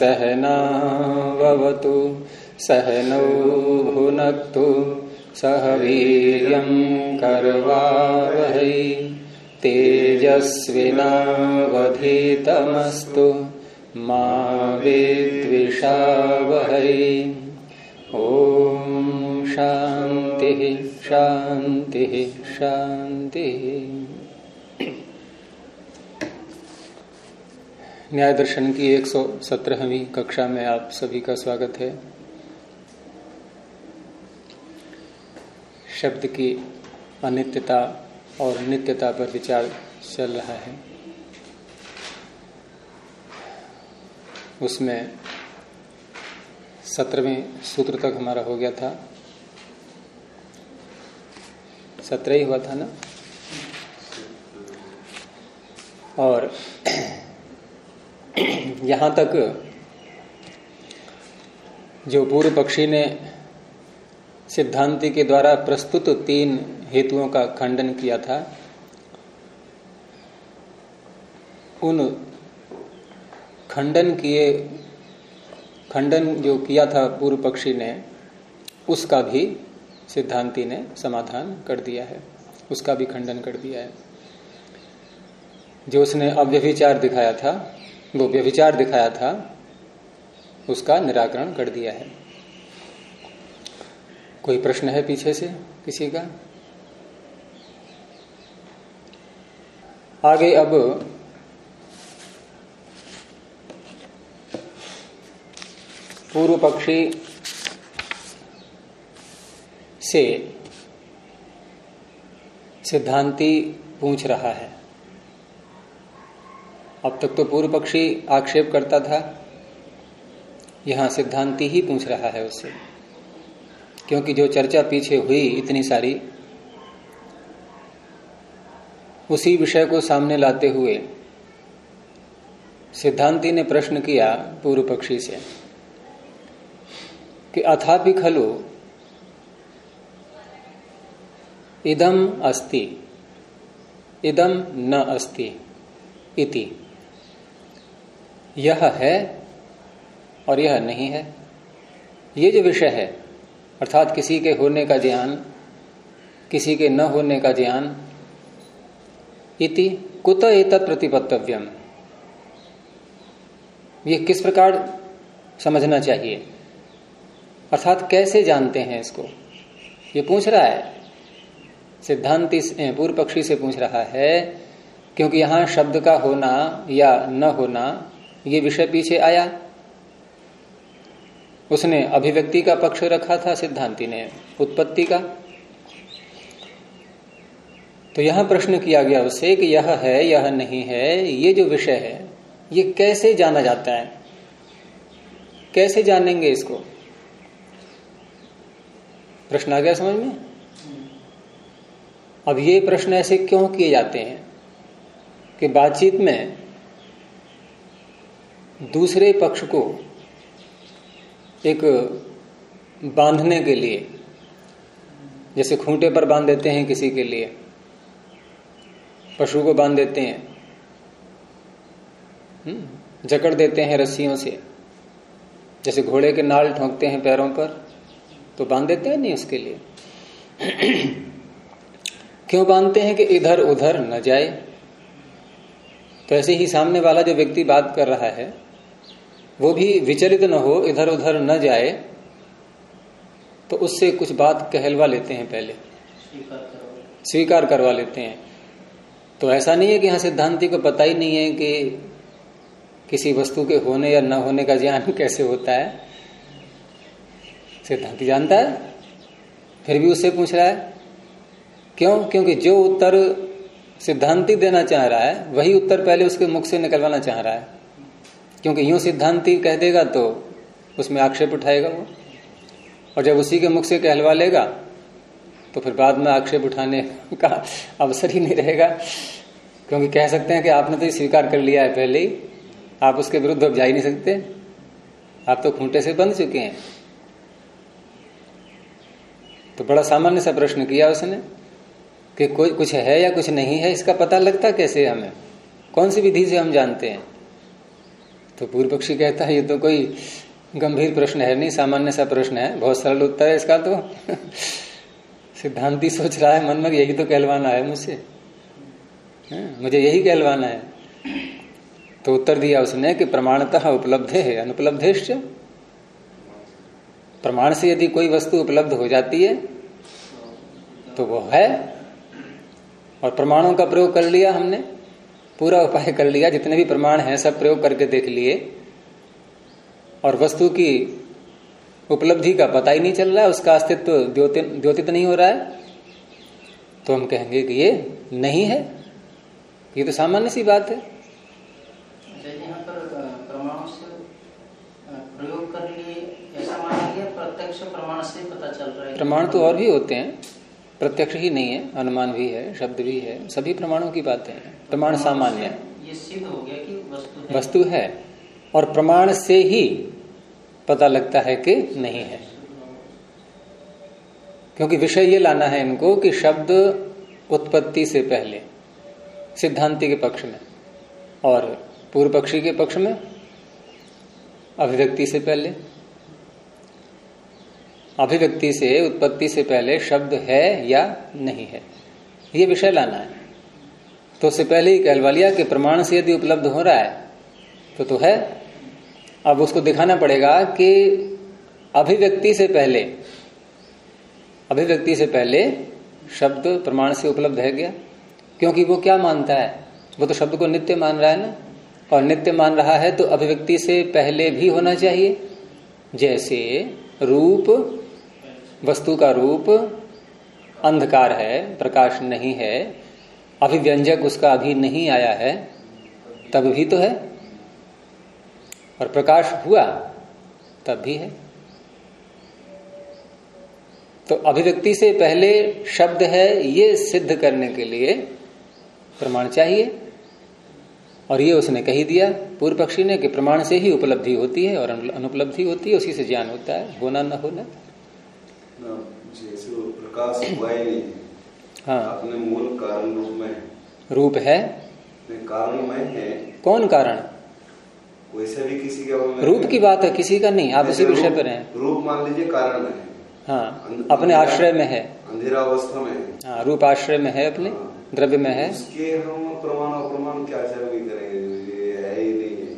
सहनावतु सहनौ भुनक्तु सह वीर्यं करवावहै तेजस्विनावधीतमस्तु मा विद्विषावहै। ओम शांति शांति शांति। न्याय दर्शन की 117वीं कक्षा में आप सभी का स्वागत है। शब्द की अनित्यता और नित्यता पर विचार चल रहा है। उसमें 17वें सूत्र तक हमारा हो गया था। 17 ही हुआ था ना। और यहां तक जो पूर्व पक्षी ने सिद्धांति के द्वारा प्रस्तुत 3 हेतुओं का खंडन किया था, उन खंडन जो किया था पूर्व पक्षी ने, उसका भी सिद्धांति ने समाधान कर दिया है, उसका भी खंडन कर दिया है। जो उसने अव्यभिचार दिखाया था, वो व्यभिचार दिखाया था, उसका निराकरण कर दिया है। कोई प्रश्न है पीछे से किसी का? आगे अब पूर्व पक्षी से सिद्धांति पूछ रहा है। अब तक तो पूर्व पक्षी आक्षेप करता था, यहां सिद्धांति ही पूछ रहा है उससे, क्योंकि जो चर्चा पीछे हुई इतनी सारी, उसी विषय को सामने लाते हुए सिद्धांति ने प्रश्न किया पूर्व पक्षी से कि अथापि खलु इदम अस्ति इदम न अस्ति इति, यह है और यह नहीं है। ये जो विषय है, अर्थात किसी के होने का ज्ञान, किसी के न होने का ज्ञान, इति कुत एतत् प्रतिपत्तव्यम, ये किस प्रकार समझना चाहिए, अर्थात कैसे जानते हैं इसको, ये पूछ रहा है सिद्धांति। पूर्व पक्षी से पूछ रहा है, क्योंकि यहां शब्द का होना या न होना ये विषय पीछे आया। उसने अभिव्यक्ति का पक्ष रखा था, सिद्धांति ने उत्पत्ति का। तो यहां प्रश्न किया गया उससे कि यह है यह नहीं है, ये जो विषय है ये कैसे जाना जाता है, कैसे जानेंगे इसको? प्रश्न आ गया समझ में? अब ये प्रश्न ऐसे क्यों किए जाते हैं कि बातचीत में दूसरे पक्ष को एक बांधने के लिए, जैसे खूंटे पर बांध देते हैं किसी के लिए, पशु को बांध देते हैं, जकड़ देते हैं रस्सियों से, जैसे घोड़े के नाल ठोंकते हैं पैरों पर तो बांध देते हैं, नहीं उसके लिए। क्यों बांधते हैं? कि इधर उधर न जाए। तो ऐसे ही सामने वाला जो व्यक्ति बात कर रहा है वो भी विचलित न हो, इधर उधर न जाए, तो उससे कुछ बात कहलवा लेते हैं, पहले स्वीकार करवा लेते हैं। तो ऐसा नहीं है कि यहां सिद्धांति को पता ही नहीं है कि किसी वस्तु के होने या न होने का ज्ञान कैसे होता है। सिद्धांति जानता है, फिर भी उससे पूछ रहा है। क्यों? क्योंकि जो उत्तर सिद्धांति देना चाह रहा है वही उत्तर पहले उसके मुख से निकलवाना चाह रहा है, क्योंकि यूं सिद्धांति कह देगा तो उसमें आक्षेप उठाएगा वो, और जब उसी के मुख से कहलवा लेगा तो फिर बाद में आक्षेप उठाने का अवसर ही नहीं रहेगा, क्योंकि कह सकते हैं कि आपने तो स्वीकार कर लिया है पहले ही, आप उसके विरुद्ध अब जा ही नहीं सकते, आप तो खूंटे से बंध चुके हैं। तो बड़ा सामान्य सा प्रश्न किया उसने कि कोई कुछ है या कुछ नहीं है, इसका पता लगता कैसे हमें, कौन सी विधि से हम जानते हैं? तो पूर्व पक्षी कहता है ये तो कोई गंभीर प्रश्न है नहीं, सामान्य सा प्रश्न है, बहुत सरल उत्तर है इसका। तो सिद्धांती सोच रहा है मन में यही तो कहलवाना है मुझसे, मुझे यही कहलवाना है। तो उत्तर दिया उसने कि प्रमाणतः उपलब्धे है अनुपलब्धेश्च। प्रमाण से यदि कोई वस्तु उपलब्ध हो जाती है तो वो है, और प्रमाणों का प्रयोग कर लिया हमने, पूरा उपाय कर लिया, जितने भी प्रमाण हैं सब प्रयोग करके देख लिए, और वस्तु की उपलब्धि का पता ही नहीं चल रहा है, उसका अस्तित्व द्योतित नहीं हो रहा है, तो हम कहेंगे कि ये नहीं है। ये तो सामान्य सी बात है। यहाँ पर प्रमाणों से प्रयोग कर लिए ऐसा मान लिया, प्रत्यक्ष प्रमाण से पता चल रहा है। प्रमाण तो और भी होते हैं, प्रत्यक्ष ही नहीं है, अनुमान भी है, शब्द भी है, सभी प्रमाणों की बातें हैं। प्रमाण सामान्य है, ये सिद्ध हो गया कि वस्तु है, और प्रमाण से ही पता लगता है कि नहीं है। क्योंकि विषय ये लाना है इनको कि शब्द उत्पत्ति से पहले, सिद्धांति के पक्ष में, और पूर्व पक्षी के पक्ष में अभिव्यक्ति से पहले। अभिव्यक्ति से, उत्पत्ति से पहले शब्द है या नहीं है, ये विषय लाना है। तो उससे पहले ही कहलवा लिया कि प्रमाण से यदि उपलब्ध हो रहा है तो है। अब उसको दिखाना पड़ेगा कि अभिव्यक्ति से पहले शब्द प्रमाण से उपलब्ध है क्या। क्योंकि वो क्या मानता है, वो तो शब्द को नित्य मान रहा है ना, और नित्य मान रहा है तो अभिव्यक्ति से पहले भी होना चाहिए। जैसे रूप, वस्तु का रूप अंधकार है, प्रकाश नहीं है, अभिव्यंजक उसका अभी नहीं आया है, तब भी तो है, और प्रकाश हुआ तब भी है। तो अभिव्यक्ति से पहले शब्द है, ये सिद्ध करने के लिए प्रमाण चाहिए, और ये उसने कही दिया पूर्व पक्षी ने कि प्रमाण से ही उपलब्धि होती है और अनुपलब्धि होती है, उसी से ज्ञान होता है, होना न होना। जैसे प्रकाश हुआ ही नहीं, हाँ, अपने मूल कारण रूप है, कारण में है। कौन कारण? वैसे भी किसी का रूप की बात है, किसी का नहीं, आप इसी विषय पर हैं। रूप मान लीजिए कारण है, हाँ, अपने आश्रय में है, अंधेरा अवस्था में है। हाँ, रूप आश्रय में है, अपने द्रव्य में है। उसके हम प्रमाण अप्रमाण क्या करेंगे, ये है ही नहीं है।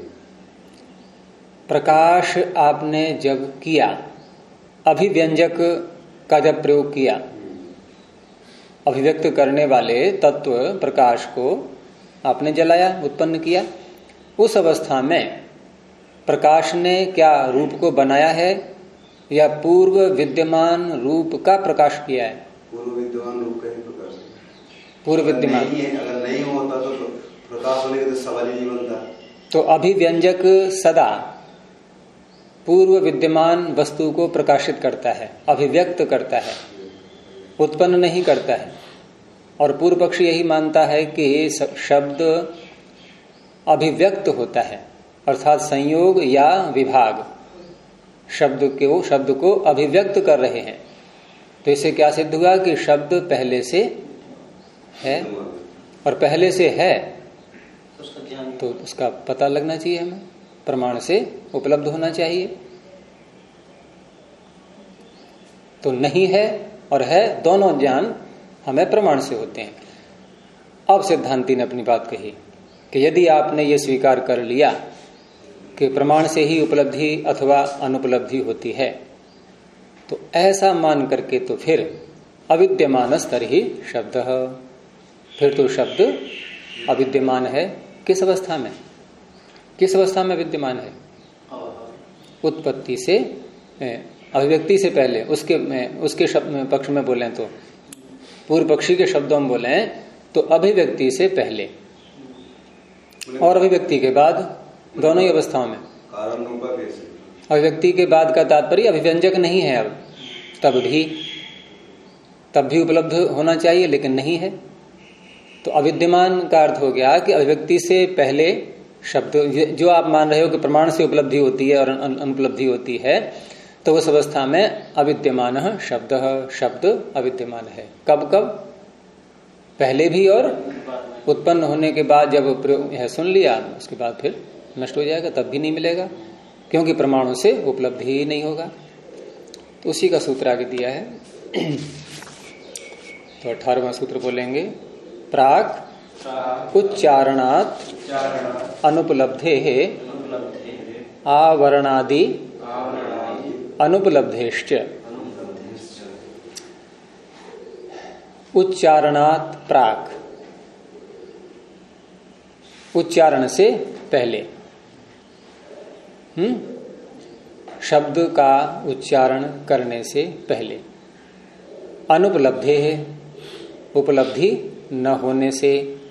प्रकाश आपने जब किया, अभिव्यंजक का जब प्रयोग किया, अभिव्यक्त करने वाले तत्व प्रकाश को आपने जलाया, उत्पन्न किया, उस अवस्था में प्रकाश ने क्या रूप को बनाया है या पूर्व विद्यमान रूप का प्रकाश किया है? पूर्व विद्यमान रूप का ही प्रकाश, पूर्व विद्यमान। अगर नहीं होता तो प्रकाश होने का तो सवाल ही नहीं बनता। तो अभिव्यंजक सदा पूर्व विद्यमान वस्तु को प्रकाशित करता है, अभिव्यक्त करता है, उत्पन्न नहीं करता है। और पूर्व पक्षी यही मानता है कि शब्द अभिव्यक्त होता है, अर्थात संयोग या विभाग शब्द को अभिव्यक्त कर रहे हैं। तो इससे क्या सिद्ध हुआ कि शब्द पहले से है, और पहले से है तो उसका पता लगना चाहिए, हमें प्रमाण से उपलब्ध होना चाहिए। तो नहीं है और है, दोनों ज्ञान हमें प्रमाण से होते हैं। अब सिद्धांती ने अपनी बात कही कि यदि आपने ये स्वीकार कर लिया कि प्रमाण से ही उपलब्धि अथवा अनुपलब्धि होती है, तो ऐसा मान करके तो फिर अविद्यमान स्तर ही शब्द है। फिर तो शब्द अविद्यमान है। किस अवस्था में? किस अवस्था में विद्यमान है? उत्पत्ति से, अभिव्यक्ति से पहले, उसके शब्द पक्ष में बोले तो, पूर्व पक्षी के शब्दों में बोले तो अभिव्यक्ति से पहले और अभिव्यक्ति के बाद, दोनों ही अवस्थाओं में। कारण रूपा कैसे? अभिव्यक्ति के बाद का तात्पर्य अभिव्यंजक नहीं है अब, तब भी उपलब्ध होना चाहिए, लेकिन नहीं है। तो अविद्यमान का अर्थ हो गया कि अभिव्यक्ति से पहले शब्द, जो आप मान रहे हो कि प्रमाण से उपलब्धि होती है और अनुपलब्धि होती है, तो उस अवस्था में अविद्यमान शब्द अविद्यमान है। कब? पहले भी और उत्पन्न होने के बाद, जब यह सुन लिया उसके बाद फिर नष्ट हो जाएगा, तब भी नहीं मिलेगा, क्योंकि परमाणु से उपलब्धि ही नहीं होगा। तो उसी का सूत्र आगे दिया है। तो 18वां सूत्र बोलेंगे, प्राक उच्चारणात् अनुपलब्धे आवरणादि अनुपलब्धेश्च। उच्चारणात् प्राक, उच्चारण से पहले, शब्द का उच्चारण करने से पहले, अनुपलब्धे है, उपलब्धि न होने से,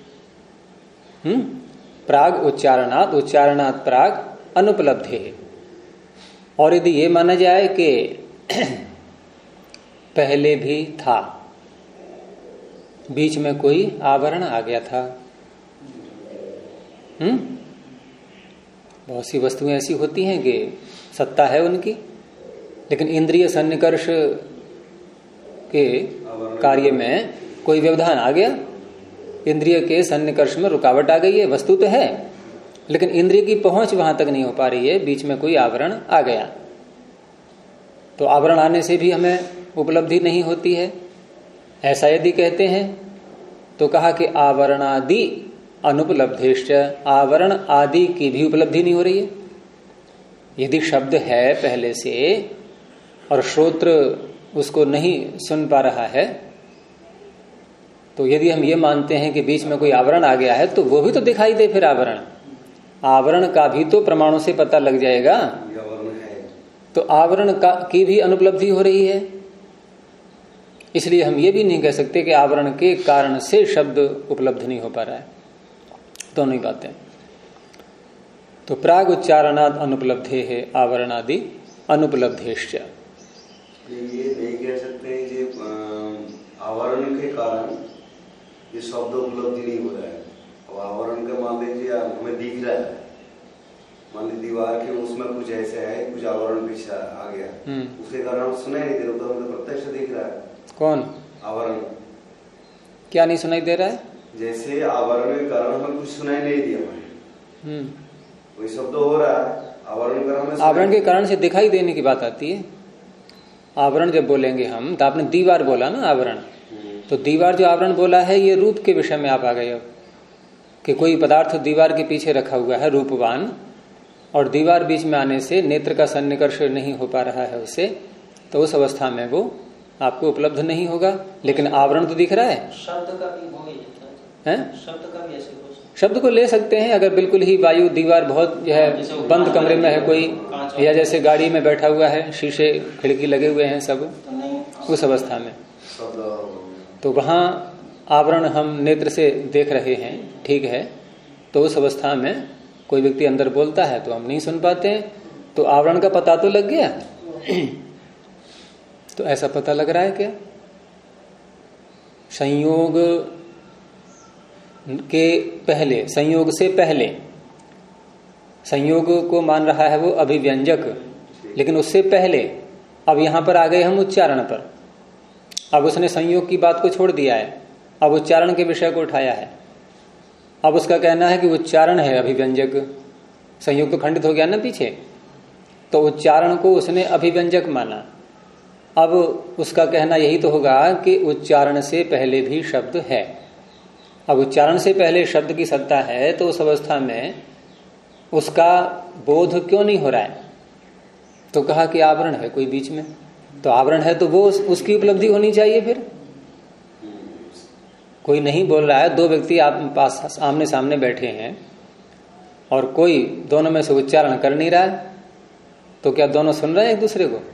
प्राग उच्चारणात्, उच्चारणात् प्राग अनुपलब्धे है। और यदि ये माना जाए कि पहले भी था, बीच में कोई आवरण आ गया था, बहुत सी वस्तुएं ऐसी होती हैं कि सत्ता है उनकी, लेकिन इंद्रिय सन्निकर्ष के कार्य में कोई व्यवधान आ गया, इंद्रिय के सन्निकर्ष में रुकावट आ गई है, वस्तु तो है लेकिन इंद्रिय की पहुंच वहां तक नहीं हो पा रही है, बीच में कोई आवरण आ गया। तो आवरण आने से भी हमें उपलब्धि नहीं होती है, ऐसा यदि कहते हैं तो कहा कि आवरणादि अनुपलब्धेश्च, आवरण आदि की भी उपलब्धि नहीं हो रही है। यदि शब्द है पहले से और श्रोत्र उसको नहीं सुन पा रहा है, तो यदि हम ये मानते हैं कि बीच में कोई आवरण आ गया है, तो वो भी तो दिखाई दे, फिर आवरण का भी तो प्रमाणों से पता लग जाएगा। तो आवरण की भी अनुपलब्धि हो रही है, इसलिए हम ये भी नहीं कह सकते कि आवरण के कारण से शब्द उपलब्ध नहीं हो पा रहा है। दोनों ही बातें। तो प्राग उच्चारणाद अनुपलब्धे है आवरणादि अनुपलब्धेश्च। ये नहीं कह सकते कि आवरण के कारण ये शब्द उपलब्धि नहीं हो रहा है। अब आवरण का मान लीजिए हमें दिख रहा है, मान लीजिए दीवार के उसमें कुछ ऐसे है, कुछ आवरण पीछे आ गया, उसके कारण हम सुनाई नहीं दे रहा, तो हमें प्रत्यक्ष दिख रहा है। कौन आवरण? क्या नहीं सुनाई दे रहा है? जैसे आवरण के कारण हमें कुछ सुनाई नहीं दिया, हमें कोई शब्द हो रहा है, आवरण के कारण से दिखाई देने की बात आती है। आवरण जब बोलेंगे हम, तो आपने दीवार बोला ना, आवरण, तो दीवार जो आवरण बोला है, ये रूप के विषय में आप आ गए अब, कि कोई पदार्थ दीवार के पीछे रखा हुआ है रूपवान, और दीवार बीच में आने से नेत्र का सन्निकर्ष नहीं हो पा रहा है उससे, तो उस अवस्था में वो आपको उपलब्ध नहीं होगा। लेकिन आवरण तो दिख रहा है। शब्द का भी हो है, शब्द का भी ऐसे हो, शब्द को ले सकते हैं अगर बिल्कुल ही वायु दीवार बहुत जो है बंद कमरे में है कोई, या जैसे गाड़ी में बैठा हुआ है, शीशे खिड़की लगे हुए हैं सब, उस अवस्था में तो वहां आवरण हम नेत्र से देख रहे हैं, ठीक है, तो उस अवस्था में कोई व्यक्ति अंदर बोलता है तो हम नहीं सुन पाते हैं, तो आवरण का पता तो लग गया। तो ऐसा पता लग रहा है क्या? संयोग के पहले, संयोग से पहले, संयोग को मान रहा है वो अभिव्यंजक, लेकिन उससे पहले अब यहां पर आ गए हम उच्चारण पर। अब उसने संयोग की बात को छोड़ दिया है, अब उच्चारण के विषय को उठाया है। अब उसका कहना है कि उच्चारण है अभिव्यंजक, संयोग तो खंडित हो गया ना पीछे, तो उच्चारण को उसने अभिव्यंजक माना। अब उसका कहना यही तो होगा कि उच्चारण से पहले भी शब्द है। अब उच्चारण से पहले शब्द की सत्ता है, तो उस अवस्था में उसका बोध क्यों नहीं हो रहा है? तो कहा कि आवरण है कोई बीच में, तो आवरण है तो वो उसकी उपलब्धि होनी चाहिए। फिर कोई नहीं बोल रहा है, दो व्यक्ति आप पास आमने सामने बैठे हैं और कोई दोनों में से उच्चारण कर नहीं रहा है, तो क्या दोनों सुन रहे हैं एक दूसरे को?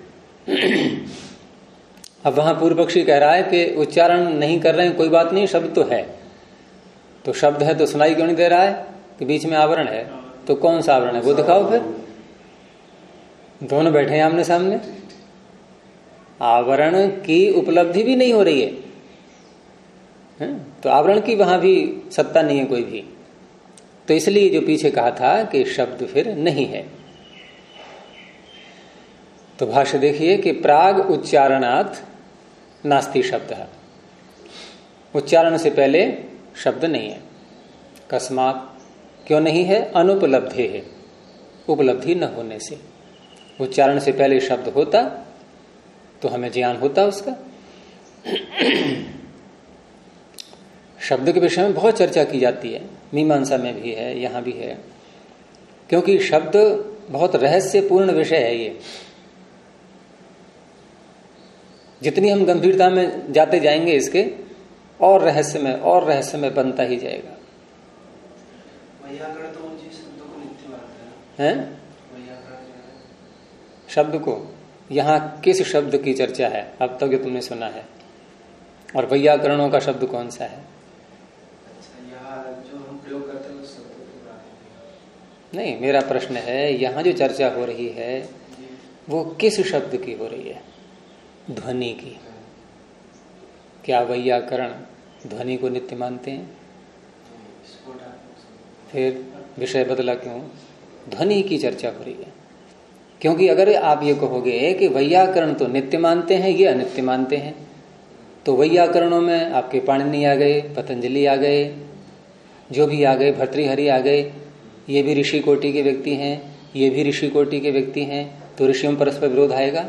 अब वहां पूर्व पक्षी कह रहा है कि उच्चारण नहीं कर रहे हैं, कोई बात नहीं, शब्द तो है, तो शब्द है तो सुनाई क्यों नहीं दे रहा है कि बीच में आवरण है? तो कौन सा आवरण है वो दिखाओ। फिर दोनों बैठे हैं आमने सामने, आवरण की उपलब्धि भी नहीं हो रही है, तो आवरण की वहां भी सत्ता नहीं है कोई भी। तो इसलिए जो पीछे कहा था कि शब्द फिर नहीं है। तो भाष्य देखिए कि प्राग उच्चारणात् नास्ति शब्द है, उच्चारण से पहले शब्द नहीं है। कस्मात्, क्यों नहीं है? अनुपलब्धे है, उपलब्धि न होने से। उच्चारण से पहले शब्द होता तो हमें ज्ञान होता उसका। शब्द के विषय में बहुत चर्चा की जाती है, मीमांसा में भी है, यहां भी है, क्योंकि शब्द बहुत रहस्यपूर्ण विषय है। ये जितनी हम गंभीरता में जाते जाएंगे इसके और रहस्यमय बनता ही जाएगा। वैयाकरण तो उन शब्दों को नित्य मानते हैं। शब्द को यहाँ किस शब्द की चर्चा है अब तक जो तुमने सुना है, और वैयाकरणों का शब्द कौन सा है? जो हम प्रयोग करते हैं उस शब्द को नहीं, मेरा प्रश्न है यहाँ जो चर्चा हो रही है वो किस शब्द की हो रही है? ध्वनि की। क्या वैयाकरण ध्वनि को नित्य मानते हैं? फिर विषय बदला क्यों? ध्वनि की चर्चा हो रही है। क्योंकि अगर आप ये कहोगे कि वैयाकरण तो नित्य मानते हैं, ये अनित्य मानते हैं, तो वैयाकरणों में आपके पाणिनि आ गए, पतंजलि आ गए, जो भी आ गए, भर्तृहरि आ गए, ये भी ऋषि कोटि के व्यक्ति हैं, ये भी ऋषि कोटि के व्यक्ति हैं, तो ऋषियों में परस्पर विरोध आएगा?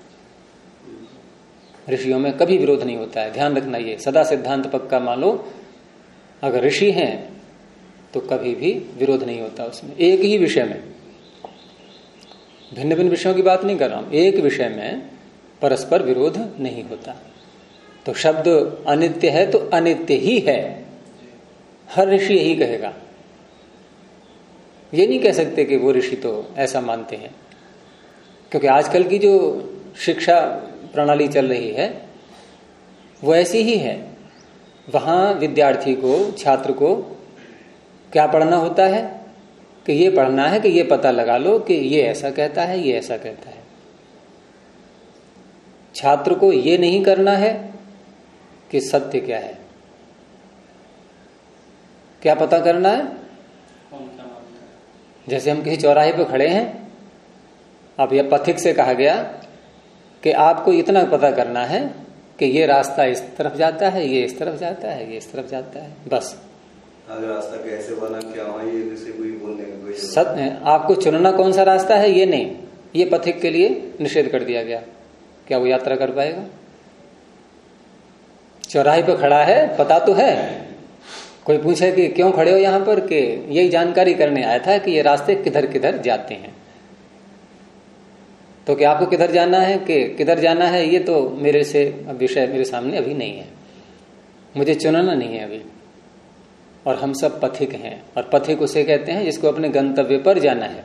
ऋषियों में कभी विरोध नहीं होता है, ध्यान रखना। ये सदा सिद्धांत पक्का मान लो, अगर ऋषि हैं तो कभी भी विरोध नहीं होता उसमें। एक ही विषय में, भिन्न भिन्न विषयों की बात नहीं कर रहा हूं, एक विषय में परस्पर विरोध नहीं होता। तो शब्द अनित्य है तो अनित्य ही है, हर ऋषि यही कहेगा। ये नहीं कह सकते कि वो ऋषि तो ऐसा मानते हैं, क्योंकि आजकल की जो शिक्षा प्रणाली चल रही है वो ऐसी ही है। वहां विद्यार्थी को, छात्र को क्या पढ़ना होता है कि ये पढ़ना है कि ये पता लगा लो कि ये ऐसा कहता है, ये ऐसा कहता है। छात्र को ये नहीं करना है कि सत्य क्या है, क्या पता करना है। जैसे हम किसी चौराहे पर खड़े हैं, अब यह पथिक से कहा गया कि आपको इतना पता करना है कि ये रास्ता इस तरफ जाता है, ये इस तरफ जाता है, ये इस तरफ जाता है, बस। अगर रास्ता कैसे बना, क्या वहां ये किसी कोई बोलने का कोई सत्य आपको चुनना कौन सा रास्ता है ये नहीं, ये पथिक के लिए निषेध कर दिया गया। क्या वो यात्रा कर पाएगा? चौराहे पर खड़ा है, पता तो है, कोई पूछे कि क्यों खड़े हो यहां पर, कि यही जानकारी करने आया था कि ये रास्ते किधर किधर जाते हैं। तो क्या आपको किधर जाना है कि किधर जाना है, ये तो मेरे से विषय मेरे सामने अभी नहीं है, मुझे चुनना नहीं है अभी। और हम सब पथिक हैं, और पथिक उसे कहते हैं जिसको अपने गंतव्य पर जाना है।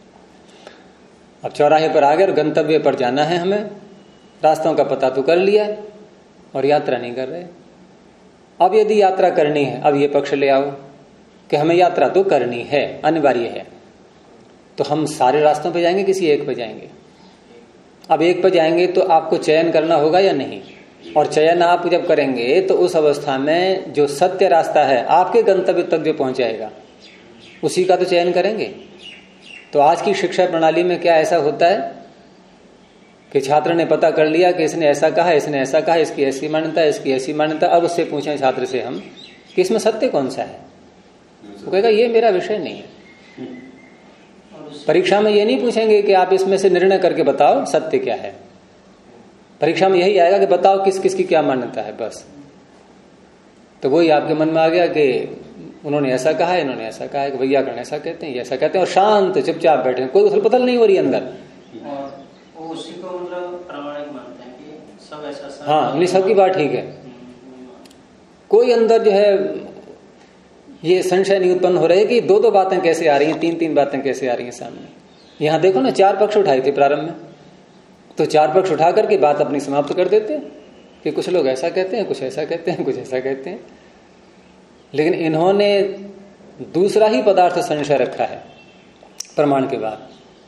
अब चौराहे पर आ गए और गंतव्य पर जाना है हमें, रास्तों का पता तो कर लिया और यात्रा नहीं कर रहे। अब यदि यात्रा करनी है, अब ये पक्ष ले आओ कि हमें यात्रा तो करनी है, अनिवार्य है, तो हम सारे रास्तों पे जाएंगे, किसी एक पे जाएंगे? अब एक पे जाएंगे तो आपको चयन करना होगा या नहीं? और चयन आप जब करेंगे तो उस अवस्था में जो सत्य रास्ता है आपके गंतव्य तक जो पहुंचाएगा उसी का तो चयन करेंगे। तो आज की शिक्षा प्रणाली में क्या ऐसा होता है कि छात्र ने पता कर लिया कि इसने ऐसा कहा, इसने ऐसा कहा, इसकी ऐसी मान्यता, इसकी ऐसी मान्यता, अब उससे पूछें छात्र से हम कि इसमें सत्य कौन सा है, वो कहेगा ये मेरा विषय नहीं है। परीक्षा में ये नहीं पूछेंगे कि आप इसमें से निर्णय करके बताओ सत्य क्या है। परीक्षा में यही आएगा कि बताओ किस किस की क्या मान्यता है, बस। तो वही आपके मन में आ गया कि उन्होंने ऐसा कहा है, इन्होंने ऐसा कहा है, कि वैयाकरण ऐसा कहते हैं, ये ऐसा कहते हैं, और शांत चुपचाप बैठे, कोई उथल पुथल नहीं हो रही अंदर। और वो उसी को मतलब प्रामाणिक मानते हैं कि सब ऐसा। हाँ, नहीं, सबकी बात ठीक है। कोई अंदर जो है ये संशय नहीं उत्पन्न हो रहा है कि दो दो बातें कैसे आ रही हैं, तीन तीन बातें कैसे आ रही हैं सामने। यहां देखो ना, 4 पक्ष उठाए थे प्रारंभ में, तो 4 पक्ष उठा करके बात अपनी समाप्त कर देते कि कुछ लोग ऐसा कहते हैं, कुछ ऐसा कहते हैं, कुछ ऐसा कहते हैं। लेकिन इन्होंने दूसरा ही पदार्थ संशय रखा है प्रमाण के बाद,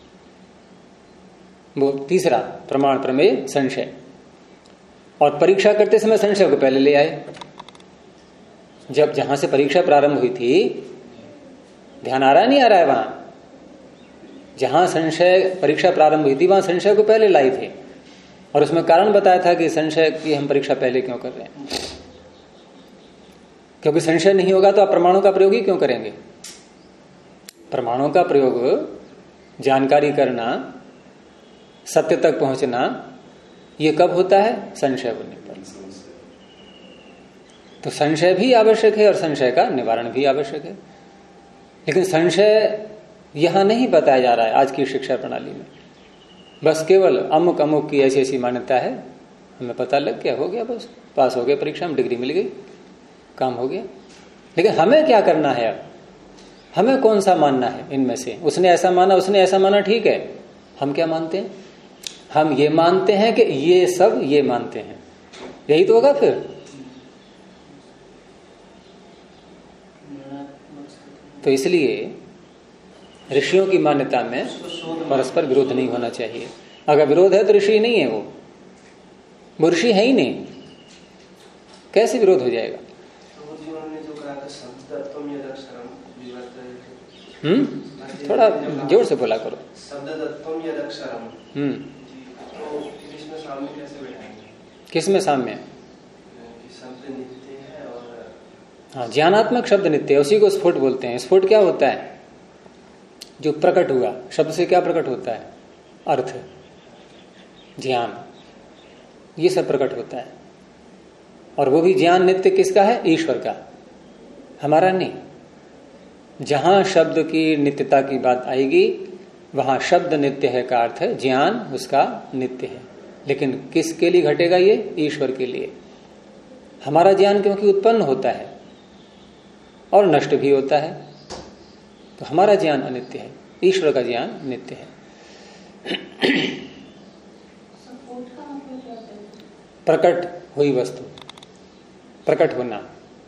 वो तीसरा प्रमाण प्रमेय संशय। और परीक्षा करते समय संशय को पहले ले आए। जब जहां से परीक्षा प्रारंभ हुई थी, ध्यान आ रहा है नहीं आ रहा है, वहां जहां संशय परीक्षा प्रारंभ हुई थी वहां संशय को पहले लाई थे, और उसमें कारण बताया था कि संशय की हम परीक्षा पहले क्यों कर रहे हैं। क्योंकि संशय नहीं होगा तो आप प्रमाणों का प्रयोग ही क्यों करेंगे। प्रमाणों का प्रयोग जानकारी करना, सत्य तक पहुंचना, ये कब होता है? संशय होने पर। तो संशय भी आवश्यक है और संशय का निवारण भी आवश्यक है। लेकिन संशय यहां नहीं बताया जा रहा है आज की शिक्षा प्रणाली में। बस केवल अमुक अमुक की ऐसी ऐसी मान्यता है, हमें पता लग गया, हो गया, बस पास हो गए परीक्षा में, डिग्री मिल गई, काम हो गया। लेकिन हमें क्या करना है? अब हमें कौन सा मानना है इनमें से? उसने ऐसा माना, उसने ऐसा माना, ठीक है। हम क्या मानते हैं? हम ये मानते हैं कि ये सब ये मानते हैं, यही तो होगा फिर। तो इसलिए ऋषियों की मान्यता में परस्पर विरोध नहीं होना चाहिए। अगर विरोध है तो ऋषि नहीं है, वो ऋषि है ही नहीं, कैसे विरोध हो जाएगा? थोड़ा जोर से बोला करो। किस में साम्य? हाँ, ज्ञानात्मक शब्द नित्य है, उसी को स्फुट बोलते हैं। स्फुट क्या होता है? जो प्रकट हुआ, शब्द से क्या प्रकट होता है? अर्थ, ज्ञान, ये सब प्रकट होता है। और वो भी ज्ञान नित्य किसका है? ईश्वर का, हमारा नहीं। जहां शब्द की नित्यता की बात आएगी वहां शब्द नित्य है का अर्थ है ज्ञान उसका नित्य है। लेकिन किसके लिए घटेगा ये? ईश्वर के लिए। हमारा ज्ञान क्योंकि उत्पन्न होता है और नष्ट भी होता है, तो हमारा ज्ञान अनित्य है, ईश्वर का ज्ञान नित्य है। प्रकट हुई वस्तु, प्रकट होना।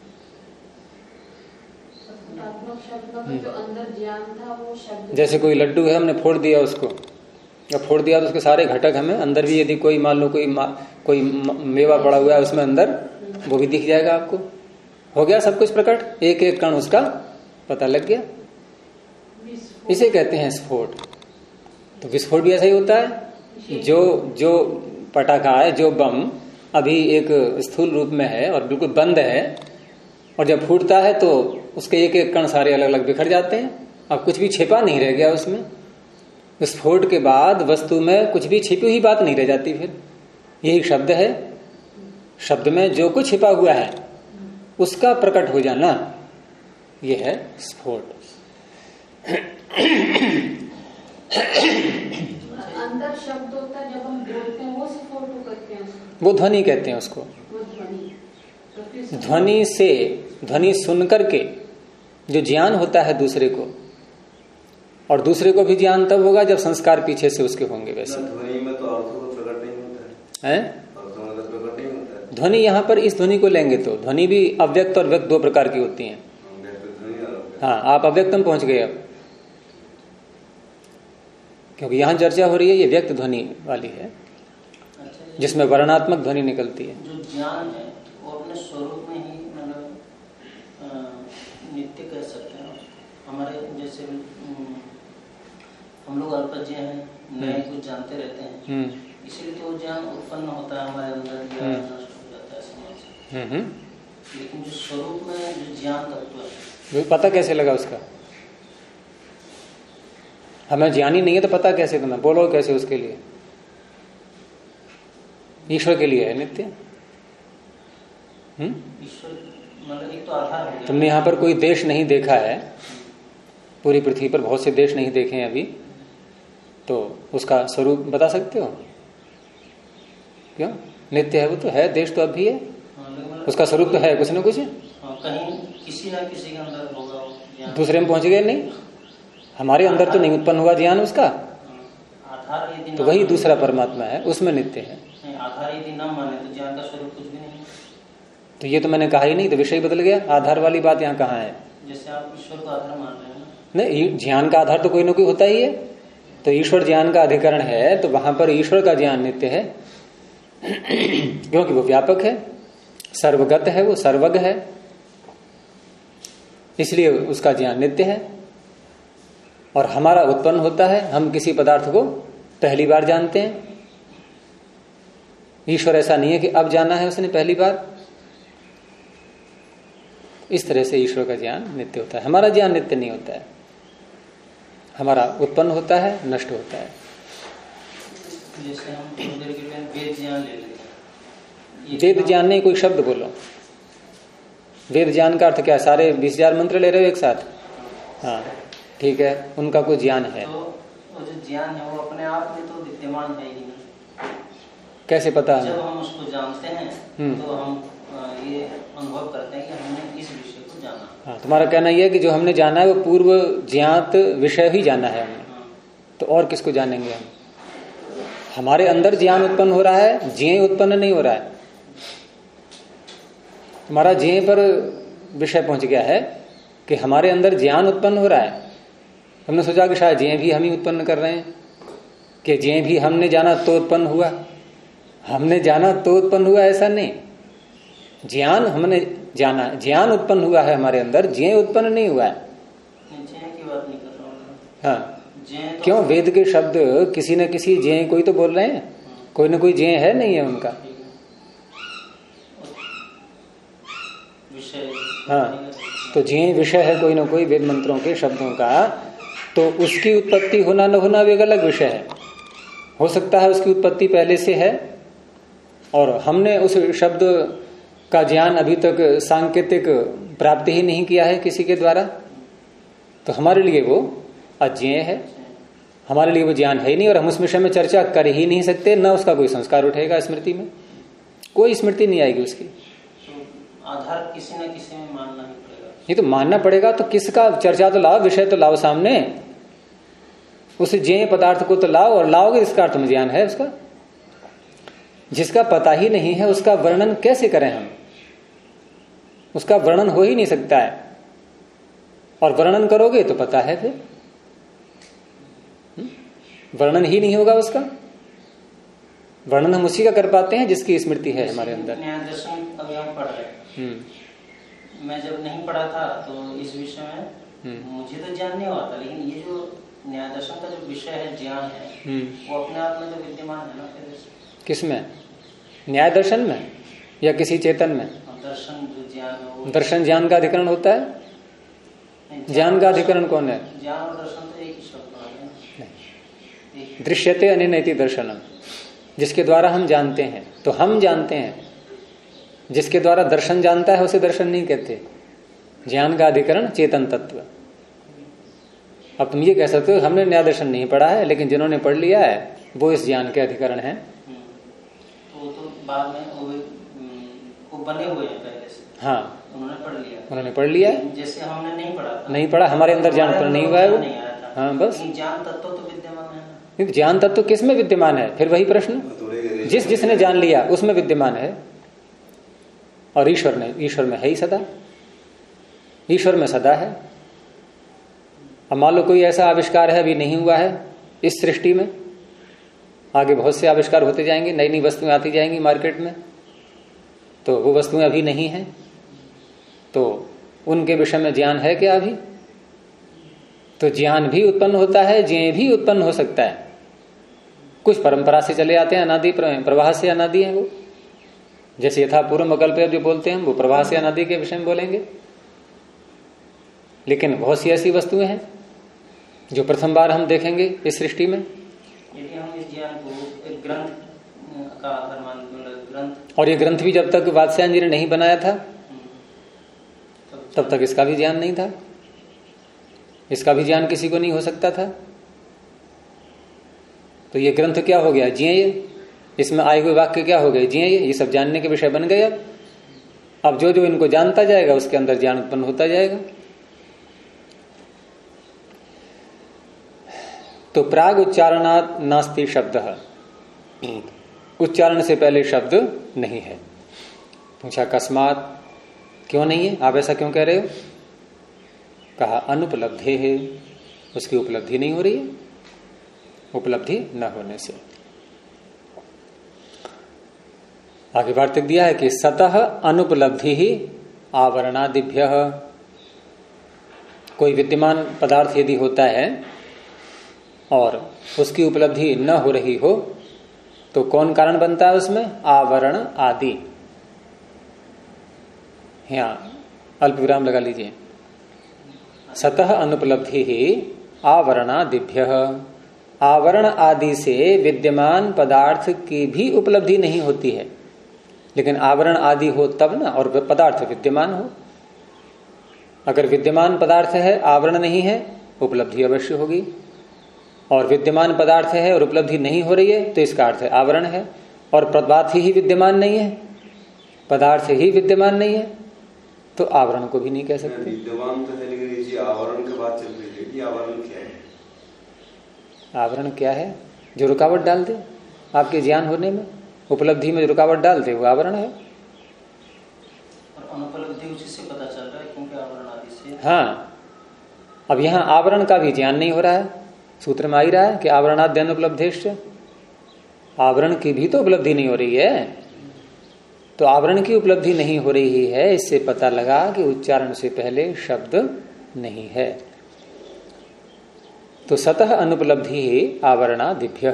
जो अंदर ज्ञान था वो शब्द, जैसे कोई लड्डू है, हमने फोड़ दिया उसको, या फोड़ दिया तो उसके सारे घटक हमें अंदर भी, यदि कोई मान लो कोई मेवा पड़ा हुआ है उसमें अंदर, वो भी दिख जाएगा आपको। हो गया सब कुछ प्रकट, एक एक कण उसका पता लग गया। इसे कहते हैं स्फोट। तो विस्फोट भी ऐसा ही होता है। जो पटाखा है, जो बम अभी एक स्थूल रूप में है और बिल्कुल बंद है, और जब फूटता है तो उसके एक एक कण सारे अलग अलग बिखर जाते हैं। अब कुछ भी छिपा नहीं रह गया उसमें। विस्फोट के बाद वस्तु में कुछ भी छिपी हुई बात नहीं रह जाती। फिर यही शब्द है। शब्द में जो कुछ छिपा हुआ है उसका प्रकट हो जाना, यह है स्फोट। अंदर शब्द होता है, जब हम बोलते हैं वो स्फोट करते हैं, वो ध्वनि कहते हैं उसको। ध्वनि से, ध्वनि सुन करके जो ज्ञान होता है दूसरे को, और दूसरे को भी ज्ञान तब होगा जब संस्कार पीछे से उसके होंगे। वैसे ध्वनि में तो अर्थों को प्रकट नहीं होता है, अर्थों में तो प्रकट नहीं होता है। ध्वनि यहाँ पर इस ध्वनि को लेंगे तो ध्वनि भी अव्यक्त और व्यक्त दो प्रकार की होती हैं। हाँ, आप अव्यक्त में पहुंच गए अब, क्योंकि यहाँ चर्चा हो रही है ये व्यक्त ध्वनि वाली है, जिसमें वर्णात्मक ध्वनि निकलती है। जो ज्ञान है वो अपने स्वरूप में ही मतलब नित्य कह सकते हैं। हमारे जैसे हम लोग अल्पज्ञ हैं, नए कुछ जानते रहते हैं, इसीलिए तो ज्ञान उत्पन्न होता है हमारे अंदर, या नष्ट हो जाता है समाज से। लेकिन जो स्वरूप में जो ज्ञान तत्व है, पता कैसे लगा उसका? हमें ज्ञानी नहीं है तो पता कैसे? तुम्हें बोलो कैसे उसके लिए? ईश्वर के लिए है नित्य। ईश्वर मतलब एक तो आधार है। तुमने यहाँ पर कोई देश नहीं देखा है, पूरी पृथ्वी पर बहुत से देश नहीं देखे हैं अभी, तो उसका स्वरूप बता सकते हो? क्यों? नित्य है वो तो है, देश तो अब भी है, उसका स्वरूप तो है कुछ न कुछ। कहीं किसी ना किसी के अंदर होगा। दूसरे में पहुंच गए नहीं, हमारे अंदर तो नहीं उत्पन्न हुआ ज्ञान उसका, आधार यदि तो वही दूसरा परमात्मा है, उसमें नित्य है। आधार यदि न माने तो ज्ञान का स्वरूप कुछ भी नहीं। तो ये तो मैंने कहा ही नहीं, तो विषय बदल गया। आधार वाली बात यहाँ कहाँ है? जैसे आप ईश्वर का आधार मान रहे हैं ना? नहीं, ज्ञान का आधार तो कोई ना कोई होता ही है। तो ईश्वर ज्ञान का अधिकरण है, तो वहां पर ईश्वर का ज्ञान नित्य है, क्योंकि वो व्यापक है, सर्वगत है, वो सर्वज्ञ है, इसलिए उसका ज्ञान नित्य है। और हमारा उत्पन्न होता है, हम किसी पदार्थ को पहली बार जानते हैं। ईश्वर ऐसा नहीं है कि अब जाना है उसने पहली बार। इस तरह से ईश्वर का ज्ञान नित्य होता है, हमारा ज्ञान नित्य नहीं होता है। हमारा उत्पन्न होता है, नष्ट होता है। जैसे हम वेद ज्ञान ले लेते हैं। वेद ज्ञान नहीं, कोई शब्द बोलो। वेद ज्ञान का अर्थ क्या? सारे 20,000 मंत्र ले रहे हो एक साथ? हाँ ठीक है, उनका कोई ज्ञान है। तो वो जो ज्ञान है वो अपने आप में तो विद्यमान है ही नहीं। कैसे पता? जब हम उसको जानते हैं तो हम ये अनुभव करते हैं कि हमने इस विषय को जाना। हाँ, तुम्हारा कहना यह है कि जो हमने जाना है वो पूर्व ज्ञात विषय ही जाना है हमने। तो और किसको जानेंगे हम? हमारे अंदर ज्ञान उत्पन्न हो रहा है, ज्ञेय उत्पन्न नहीं हो रहा है। तुम्हारा ज्ञेय पर विषय पहुंच गया है कि हमारे अंदर ज्ञान उत्पन्न हो रहा है। हमने सोचा कि शायद ज्ञेय भी हम ही उत्पन्न कर रहे हैं, कि ज्ञेय भी हमने जाना तो उत्पन्न हुआ, हमने जाना तो उत्पन्न हुआ, ऐसा नहीं। ज्ञान हमने जाना, ज्ञान उत्पन्न हुआ है हमारे अंदर, ज्ञेय उत्पन्न नहीं हुआ है। ज्ञेय की बात नहीं कर रहा हूँ। हाँ तो क्यों? वेद के शब्द किसी न किसी ज्ञेय कोई तो बोल रहे हैं, कोई न कोई ज्ञेय है, नहीं है उनका विषय। हाँ तो ज्ञेय विषय है कोई ना कोई वेद मंत्रों के शब्दों का, तो उसकी उत्पत्ति होना न होना एक अलग विषय है। हो सकता है उसकी उत्पत्ति पहले से है और हमने उस शब्द का ज्ञान अभी तक सांकेतिक प्राप्ति ही नहीं किया है किसी के द्वारा, तो हमारे लिए वो अज्ञेय है, हमारे लिए वो ज्ञान है ही नहीं और हम उस विषय में चर्चा कर ही नहीं सकते, न उसका कोई संस्कार उठेगा स्मृति में, कोई स्मृति नहीं आएगी उसकी। आधार किसी न किसी में मानना ही पड़ेगा। ये तो मानना पड़ेगा, तो किसका चर्चा तो लाओ, विषय तो लाओ सामने, उस ज्ञेय पदार्थ को तो लाओ, और लाओगे इसका अर्थ में ज्ञान है उसका। जिसका पता ही नहीं है उसका वर्णन कैसे करें हम? उसका वर्णन हो ही नहीं सकता है, और वर्णन करोगे तो पता है फिर वर्णन ही नहीं होगा उसका। वर्णन हम उसी का कर पाते हैं जिसकी स्मृति है हमारे अंदर। न्याय दर्शन अभी हम पढ़ रहे हैं, मैं जब नहीं पढ़ा था तो इस विषय में मुझे तो ज्ञान नहीं हुआ था, लेकिन ये जो न्याय दर्शन का जो विषय है, ज्ञान है, वो अपने आप में तो विद्यमान है ना। फिर किसमें? न्याय दर्शन में या किसी चेतन में? दर्शन जो ज्ञान है, दर्शन ज्ञान का अधिकरण होता है। ज्ञान का अधिकरण कौन है? ज्ञान और दर्शन तो एक ही शब्द है। दृश्यते अनिनैति दर्शनम, जिसके द्वारा हम जानते हैं, तो हम जानते हैं। जिसके द्वारा दर्शन जानता है उसे दर्शन नहीं कहते। ज्ञान का अधिकरण चेतन तत्व। अब तुम ये कह सकते हो हमने न्याय दर्शन नहीं पढ़ा है, लेकिन जिन्होंने पढ़ लिया है वो इस ज्ञान के अधिकरण है। तो बाद में वो बने हुए हैं पहले से। हाँ उन्होंने पढ़ लिया, जैसे हमने नहीं पढ़ा था। नहीं पढ़ा, हमारे अंदर ज्ञान उत्पन्न नहीं हुआ है वो। हाँ बस ज्ञान तत्व तो विद्यमान है। ज्ञान तत्व किस में विद्यमान है? फिर वही प्रश्न, जिस जिसने जान लिया उसमें विद्यमान है। और ईश्वर में है ही सदा, ईश्वर में सदा है। अब मान लो कोई ऐसा आविष्कार है अभी नहीं हुआ है इस सृष्टि में, आगे बहुत से आविष्कार होते जाएंगे, नई नई वस्तुएं आती जाएंगी मार्केट में, तो वो वस्तुएं अभी नहीं है, तो उनके विषय में ज्ञान है क्या अभी? तो ज्ञान भी उत्पन्न होता है, ज्ञेय भी उत्पन्न हो सकता है। कुछ परंपरा से चले आते हैं, अनादि प्रवाह से अनादि है वो, जैसे यथा पूर्व मकल्प जो बोलते हैं वो प्रवाह से अनादि के विषय में बोलेंगे। लेकिन बहुत सी ऐसी वस्तुएं हैं जो प्रथम बार हम देखेंगे इस सृष्टि में। यदि हम इस ज्ञान को एक ग्रंथ का आधार ग्रंथ, और ये ग्रंथ भी जब तक वात्स्यायन जी ने नहीं बनाया था तब तक इसका भी ज्ञान नहीं था, इसका भी ज्ञान किसी को नहीं हो सकता था। तो ये ग्रंथ क्या हो गया? ज्ञेय। इसमें आए हुए वाक्य क्या हो गए? ज्ञेय। ये सब जानने के विषय बन गए। अब जो जो इनको जानता जाएगा उसके अंदर ज्ञान उत्पन्न होता जाएगा। तो प्राग उच्चारणात् नास्ति शब्द, उच्चारण से पहले शब्द नहीं है। पूछा अकस्मात, क्यों नहीं है? आप ऐसा क्यों कह रहे हो? कहा अनुपलब्धि है, उसकी उपलब्धि नहीं हो रही है, उपलब्धि न होने से। आगे वार्तिक दिया है कि सतः अनुपलब्धि ही आवरणादिभ्य, कोई विद्यमान पदार्थ यदि होता है और उसकी उपलब्धि न हो रही हो तो कौन कारण बनता है उसमें? आवरण आदि। यहां अल्प विराम लगा लीजिए। सतः अनुपलब्धि ही आवरणादिभ्य, आवरण आदि से विद्यमान पदार्थ की भी उपलब्धि नहीं होती है। लेकिन आवरण आदि हो तब ना, और पदार्थ विद्यमान हो। अगर विद्यमान पदार्थ है, आवरण नहीं है, उपलब्धि अवश्य होगी। और विद्यमान पदार्थ है और उपलब्धि नहीं हो रही है, तो इसका अर्थ है आवरण है। और पदार्थ ही विद्यमान नहीं है, पदार्थ ही विद्यमान नहीं है, तो आवरण को भी नहीं कह सकते। विद्यमान तो है, लेकिन ये आवरण के बाद चल रही है, आवरण क्या है? आवरण क्या है? जो रुकावट डाल दे आपके ज्ञान होने में, उपलब्धि में जो रुकावट डाल दे वो आवरण है। और अनुपलब्धि उसी से पता चल रहा है, क्योंकि आवरण आदि से। हाँ, अब यहाँ आवरण का भी ज्ञान नहीं हो रहा है। सूत्र में आ ही रहा है कि आवरणाद्य अनुपलब्धेश्च, आवरण की भी तो उपलब्धि नहीं हो रही है। तो आवरण की उपलब्धि नहीं हो रही है, इससे पता लगा कि उच्चारण से पहले शब्द नहीं है। तो सतः अनुपलब्धि ही आवरणादिभ्य।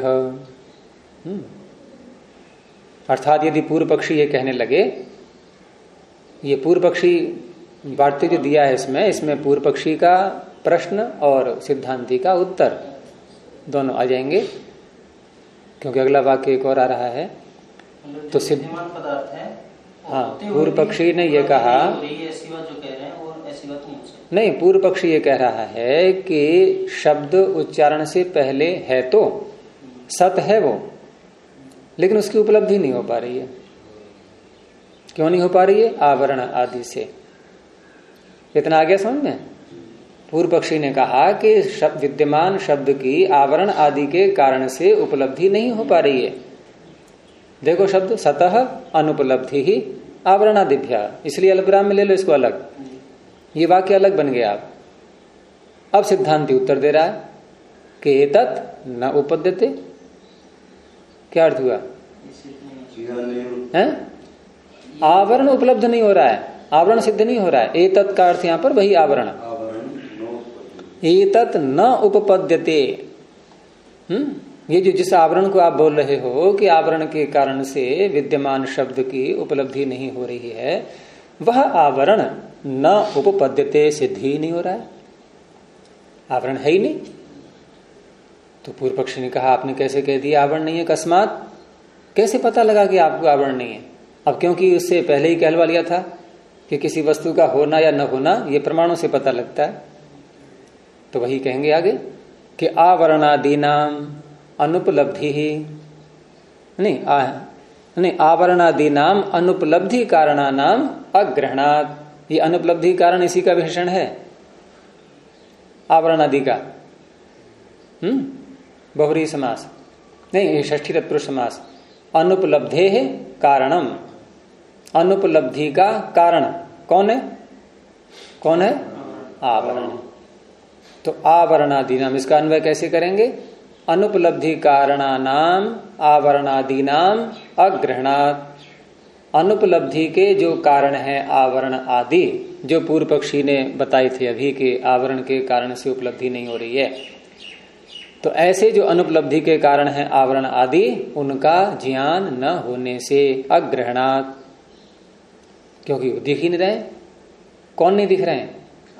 अर्थात यदि पूर्व पक्षी ये कहने लगे, ये पूर्व पक्षी वार्ते जो दिया है इसमें पूर्व पक्षी का प्रश्न और सिद्धांति का उत्तर दोनों आ जाएंगे, क्योंकि अगला वाक्य एक और आ रहा है। तो विद्यमान पदार्थ है। हाँ, पूर्व पक्षी ने ये कहा, ऐसी बात जो कह रहे हैं और ऐसी बात नहीं हो सकती। नहीं, पूर्व पक्षी ये कह रहा है कि शब्द उच्चारण से पहले है तो सत है वो, लेकिन उसकी उपलब्धि नहीं हो पा रही है। क्यों नहीं हो पा रही है? आवरण आदि से। इतना आ गया समझ में? पूर्व पक्षी ने कहा कि विद्यमान शब्द की आवरण आदि के कारण से उपलब्धि नहीं हो पा रही है। देखो शब्द सतः अनुपलब्धि ही आवरणादिभ्य, इसलिए अल्पविराम में ले लो इसको अलग, ये वाक्य अलग बन गया। अब सिद्धांति उत्तर दे रहा है कि एतत् न उपद्यते। क्या अर्थ हुआ? है आवरण उपलब्ध नहीं हो रहा है, आवरण सिद्ध नहीं हो रहा है। एतत् का अर्थ यहां पर वही आवरण। एतत् न उपपद्यते। ये जो जिस आवरण को आप बोल रहे हो कि आवरण के कारण से विद्यमान शब्द की उपलब्धि नहीं हो रही है, वह आवरण न उपपद्यते, सिद्ध ही नहीं हो रहा है, आवरण है ही नहीं। तो पूर्व पक्षी ने कहा आपने कैसे कह दिया आवरण नहीं है? अकस्मात कैसे पता लगा कि आपको आवरण नहीं है? अब क्योंकि उससे पहले ही कहलवा लिया था कि किसी वस्तु का होना या न होना ये प्रमाणों से पता लगता है। तो वही कहेंगे आगे कि आवरणादीनाम अनुपलब्धि ही नहीं, आवरणादीनाम अनुपलब्धि कारणानाम अग्रहणात्। ये अनुपलब्धि कारण इसी का विशेषण है, आवरणादि का। बहुरी समास नहीं, षष्ठी तत्पुरुष समास। अनुपलब्धे है कारणम, अनुपलब्धि का कारण कौन है? कौन है? आवरण। तो आवरणादीनाम, इसका अन्वय कैसे करेंगे? अनुपलब्धि कारणानाम आवरणादीनाम अग्रहणात्। अनुपलब्धि के जो कारण है आवरण आदि, जो पूर्व पक्षी ने बताए थे अभी कि आवरण के कारण से उपलब्धि नहीं हो रही है, तो ऐसे जो अनुपलब्धि के कारण है आवरण आदि, उनका ज्ञान न होने से अग्रहणात्, क्योंकि वो दिख ही नहीं रहे। कौन नहीं दिख रहे हैं?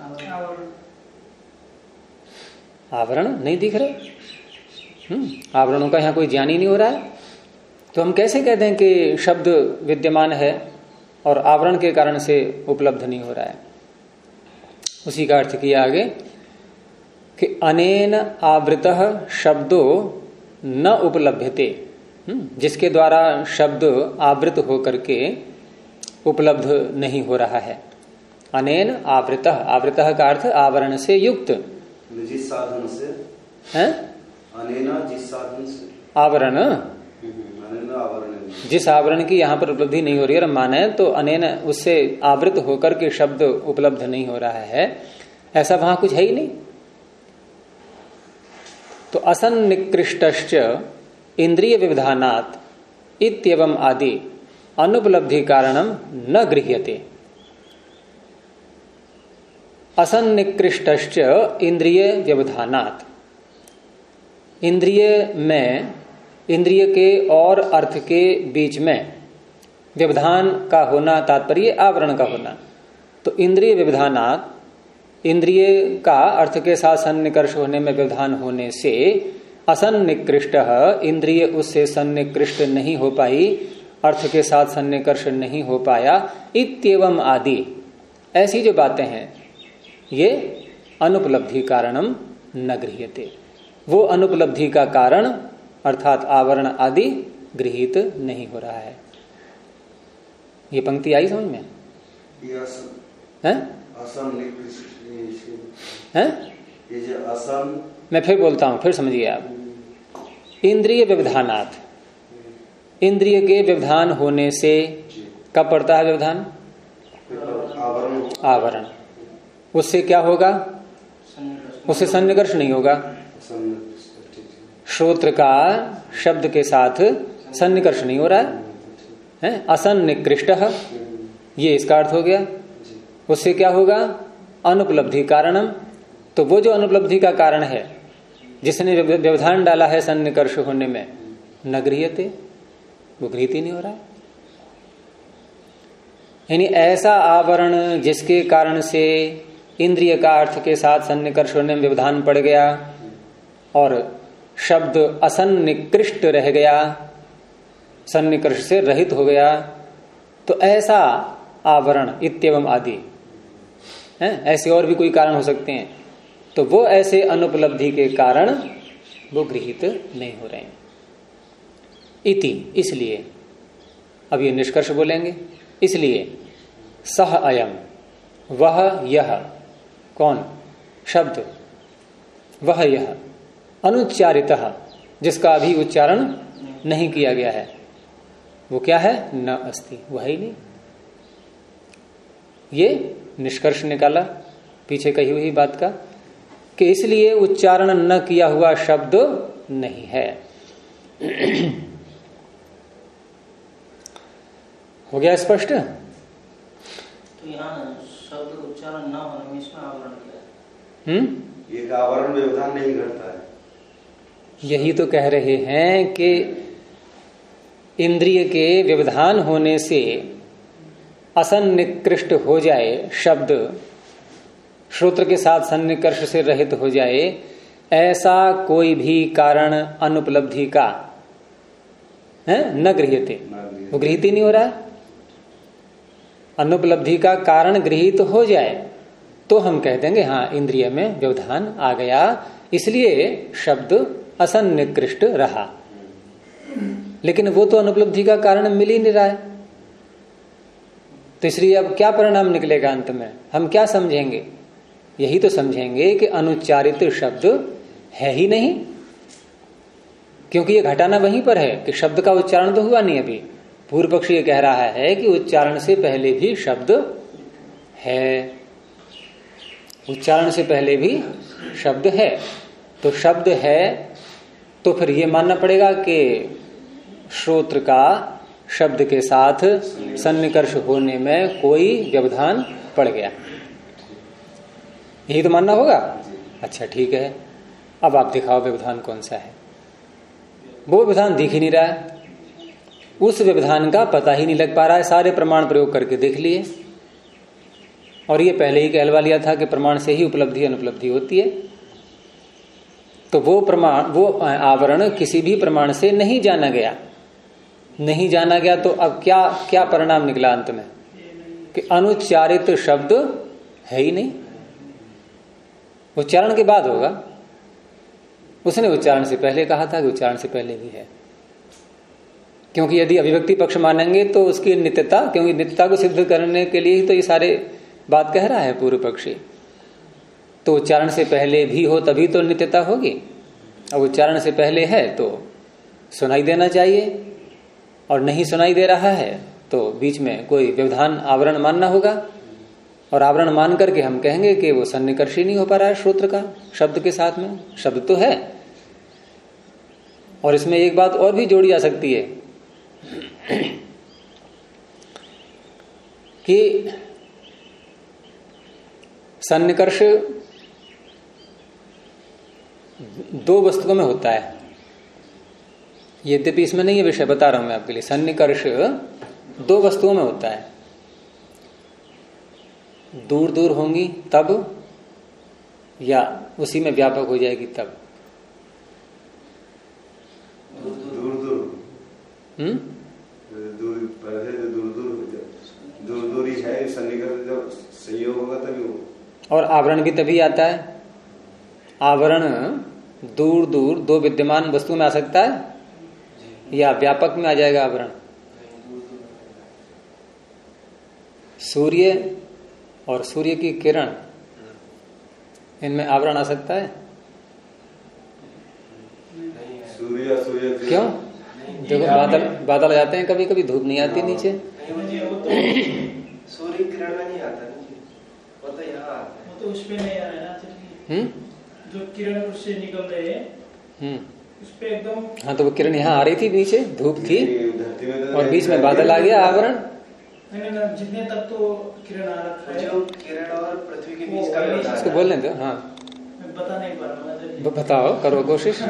आवरण नहीं दिख रहे। आवरणों का यहाँ कोई ज्ञान ही नहीं हो रहा है, तो हम कैसे कहते हैं कि शब्द विद्यमान है और आवरण के कारण से उपलब्ध नहीं हो रहा है? उसी का अर्थ किया आगे कि अनेन आवृतः शब्दो न उपलभ्यते, जिसके द्वारा शब्द आवृत होकर के उपलब्ध नहीं हो रहा है। अनेन आवृतः, आवृतः का अर्थ आवरण से युक्त, जिस साधन से है, अनेना जिस साधन से, आवरण, आवरण जिस आवरण की यहाँ पर उपलब्धि नहीं हो रही है, माने तो अनेन उससे आवृत होकर के शब्द उपलब्ध नहीं हो रहा है, ऐसा वहां कुछ है ही नहीं। तो असन्निकृष्टश्च इंद्रिय विविधानात् इत्येवं आदि अनुपलब्धि कारणम न गृह्यते। असन्निकृष्टश्च इंद्रिय व्यवधानात्, इंद्रिय में, इंद्रिय के और अर्थ के बीच में व्यवधान का होना, तात्पर्य आवरण का होना। तो इंद्रिय व्यवधानात्, इंद्रिय का अर्थ के साथ सन्निकर्ष होने में व्यवधान होने से असन्निकृष्ट, इंद्रिय उससे सन्निकृष्ट नहीं हो पाई, अर्थ के साथ सन्निकर्ष नहीं हो पाया, इत्येवम आदि, ऐसी जो बातें हैं ये अनुपलब्धि कारणम न गृह्यते, वो अनुपलब्धि का कारण अर्थात आवरण आदि गृहीत नहीं हो रहा है। ये पंक्ति आई समझ में? मैं फिर बोलता हूं, फिर समझिए आप। इंद्रिय व्यवधानात्, इंद्रिय के व्यवधान होने से कब पड़ता है व्यवधान? आवरण। उससे क्या होगा? उससे सन्निकर्ष नहीं होगा। श्रोत्र का शब्द के साथ सन्निकर्ष नहीं हो रहा है, असन्निकृष्ट, ये इसका अर्थ हो गया। उससे क्या होगा? अनुपलब्धि कारणम, तो वो जो अनुपलब्धि का कारण है जिसने व्यवधान डाला है सन्निकर्ष होने में, न गृह्यते, वो गृहीत ही नहीं हो रहा है। यानी ऐसा आवरण जिसके कारण से इंद्रिय का अर्थ के साथ सन्निकर्ष होने में व्यवधान पड़ गया और शब्द असन्निकृष्ट रह गया, सन्निकर्ष से रहित हो गया, तो ऐसा आवरण इत्येवम आदि है, ऐसे और भी कोई कारण हो सकते हैं, तो वो ऐसे अनुपलब्धि के कारण वो गृहीत नहीं हो रहे हैं। इति, इसलिए, अब ये निष्कर्ष बोलेंगे, इसलिए सह अयम, वह यह, कौन? शब्द, वह यह अनुच्चारितः, जिसका अभी उच्चारण नहीं किया गया है, वो क्या है? न अस्ति, वह ही नहीं। ये निष्कर्ष निकाला पीछे कही हुई बात का कि इसलिए उच्चारण न किया हुआ शब्द नहीं है। हो गया स्पष्ट? तो यहाँ शब्द उच्चारण न होने में इसमें आवरण क्या है? ये आवरण व्यवधान नहीं घटता है। यही तो कह रहे हैं कि इंद्रिय के व्यवधान होने से असन्निकृष्ट हो जाए शब्द, श्रोत्र के साथ सन्निकर्ष से रहित हो जाए, ऐसा कोई भी कारण अनुपलब्धि का है न गृह्यते, वो गृहीत ही नहीं हो रहा है। अनुपलब्धि का कारण गृहीत हो जाए तो हम कह देंगे हाँ इंद्रिय में व्यवधान आ गया, इसलिए शब्द असन्निकृष्ट रहा। लेकिन वो तो अनुपलब्धि का कारण मिल ही नहीं रहा है, तो इसलिए अब क्या परिणाम निकलेगा अंत में? हम क्या समझेंगे? यही तो समझेंगे कि अनुच्चारित शब्द है ही नहीं, क्योंकि ये घटाना वहीं पर है कि शब्द का उच्चारण तो हुआ नहीं। अभी पूर्व पक्षी ये कह रहा है कि उच्चारण से पहले भी शब्द है, उच्चारण से पहले भी शब्द है, तो शब्द है तो फिर ये मानना पड़ेगा कि श्रोत्र का शब्द के साथ सन्निकर्ष होने में कोई व्यवधान पड़ गया, यही तो मानना होगा। अच्छा ठीक है, अब आप दिखाओ व्यवधान कौन सा है। वो व्यवधान दिख ही नहीं रहा है, उस व्यवधान का पता ही नहीं लग पा रहा है। सारे प्रमाण प्रयोग करके देख लिए और ये पहले ही कहलवा लिया था कि प्रमाण से ही उपलब्धि अनुपलब्धि होती है, तो वो प्रमाण, वो आवरण किसी भी प्रमाण से नहीं जाना गया, नहीं जाना गया। तो अब क्या क्या परिणाम निकला अंत में कि अनुच्चारित शब्द है ही नहीं। उच्चारण के बाद होगा, उसने उच्चारण से पहले कहा था कि उच्चारण से पहले भी है, क्योंकि यदि अभिव्यक्ति पक्ष मानेंगे तो उसकी नित्यता, क्योंकि नित्यता को सिद्ध करने के लिए ही तो ये सारे बात कह रहा है पूर्व पक्षी। तो उच्चारण से पहले भी हो तभी तो नित्यता होगी। अब उच्चारण से पहले है तो सुनाई देना चाहिए, और नहीं सुनाई दे रहा है तो बीच में कोई व्यवधान आवरण मानना होगा, और आवरण मान करके हम कहेंगे कि वो सन्निकर्षी नहीं हो पा रहा है श्रोत्र का शब्द के साथ में। शब्द तो है, और इसमें एक बात और भी जोड़ी जा सकती है कि सन्निकर्ष दो वस्तुओं में होता है। यद्यपि इसमें नहीं है विषय, बता रहा हूं मैं आपके लिए। सन्निकर्ष दो वस्तुओं में होता है, दूर दूर होंगी तब या उसी में व्यापक हो जाएगी तब? दूर दूर दूर दूरी है, सन्निकट जब संयोग होगा तभी वो। और आवरण भी तभी आता है। आवरण दूर दूर दो विद्यमान वस्तु में आ सकता है या व्यापक में आ जाएगा आवरण? सूर्य और सूर्य की किरण, इनमें आवरण आ सकता है? सूर्य क्यों? देखो बादल आ जाते हैं, कभी कभी धूप नहीं आती नीचे। सूर्य किरण में नहीं आता, वो तो यहाँ आता है, वो तो उसमें नहीं आ रहा है ना। जो किरण उससे निकल रहे हैं उस पे एकदम। हाँ, तो वो किरण यहाँ आ रही थी, नीचे धूप थी और बीच में बादल आ गया, आवरण। नहीं, जितने तक तो किरण आ रखा है, जो किरण और पृथ्वी के बीच का व्यवधान, इसको बोलने दो। हाँ, मैं बता नहीं पा रहा। बताओ, करो कोशिश।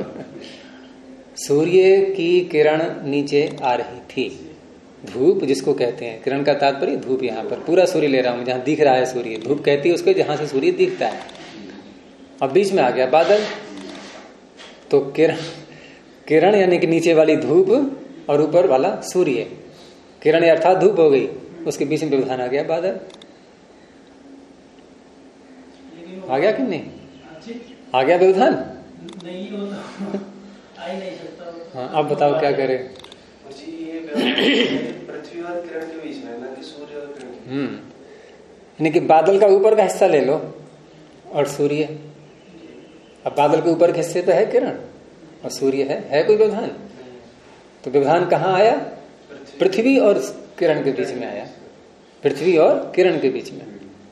सूर्य की किरण नीचे आ रही थी, धूप जिसको कहते हैं, किरण का तात्पर्य धूप। यहाँ पर पूरा सूर्य ले रहा हूं, जहां दिख रहा है सूर्य, धूप कहती है उसको जहां से सूर्य दिखता है। अब बीच में आ गया बादल, तो किरण यानी कि नीचे वाली धूप और ऊपर वाला सूर्य, किरण अर्थात धूप हो गई, उसके बीच में व्यवधान आ गया बादल। आ गया कि नहीं? आ गया व्यवधान? नहीं होता, आ ही नहीं सकता। हाँ, अब बताओ क्या करें? पृथ्वी और किरण के बीच में, ना कि सूर्य और किरण। यानी कि बादल का ऊपर का हिस्सा ले लो और सूर्य। अब बादल के ऊपर के हिस्से पे है किरण और सूर्य है कोई व्यवधान? तो व्यवधान कहाँ आया? पृथ्वी और किरण के बीच में आया, पृथ्वी और किरण के बीच में।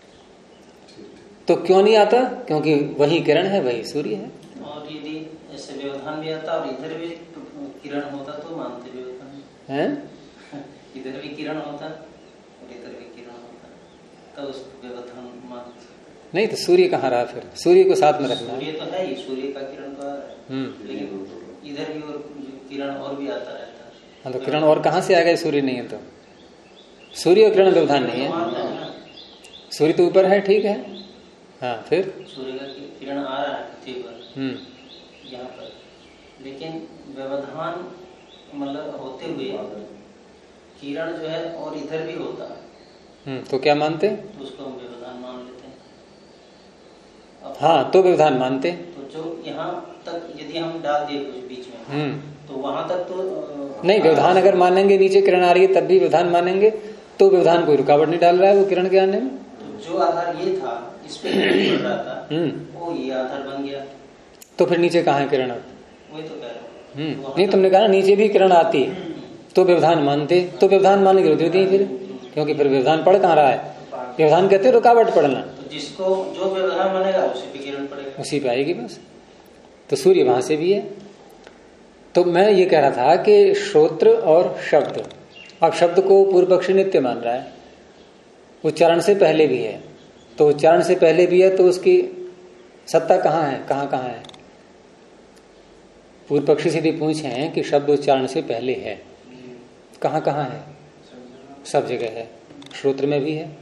तो क्यों नहीं आता? क्योंकि वही किरण है, वही सूर्य है। और यदि ऐसे व्यवधान भी आता और इधर भी किरण होता तो मानते व्यवधान है? इधर भी किरण होता और इधर भी किरण होता, तो उस व्यवधान मानते नहीं। तो सूर्य कहाँ रहा फिर? सूर्य को साथ में रखना। सूर्य तो है ही, सूर्य का किरण तो आ रहा है, लेकिन इधर भी और किरण और भी आता रहता है। हाँ, तो किरण और कहाँ से आ गए? सूर्य नहीं है तो सूर्य और किरण व्यवधान नहीं है। सूर्य तो ऊपर है, ठीक है। हाँ, फिर सूर्य का किरण आ रहा है पृथ्वी पर, यहाँ पर, लेकिन व्यवधान मतलब होते हुए किरण जो है और इधर भी होता है, तो क्या मानते? तो उसको हम व्यवधान मान लेते हैं। हाँ, तो व्यवधान मानते। तो जो यहाँ तक यदि हम डाल दिए कुछ बीच में, तो वहां तक तो नहीं। व्यवधान अगर मानेंगे, नीचे किरण आ रही है तब भी व्यवधान मानेंगे, तो व्यवधान कोई रुकावट नहीं डाल रहा है वो किरण के आने में। तो जो आधार ये था, इस पे किरण पड़ रहा था, वो ये आधार बन गया। तो फिर नीचे कहाँ है किरण? अब वही तो कह रहा हूँ। नहीं, तुमने कहा ना नीचे भी किरण आती है, तो व्यवधान मानते। तो व्यवधान मानने की जरूरत नहीं फिर, क्योंकि फिर व्यवधान पड़ कहाँ रहा है? व्यवधान कहते रुकावट पड़ना। तो जिसको जो व्यवधान मानेगा उसी पे किरण पड़ेगा, उसी पे आएगी बस। तो सूर्य वहां से भी है। तो मैं ये कह रहा था कि श्रोत्र और शब्द, अब शब्द को पूर्व पक्षी नित्य मान रहा है, उच्चारण से पहले भी है। तो उच्चारण से पहले भी है तो उसकी सत्ता कहाँ है? कहाँ कहाँ है? पूर्व पक्षी से यदि पूछें कि शब्द उच्चारण से पहले है, कहाँ कहाँ है? सब जगह है, श्रोत्र में भी है।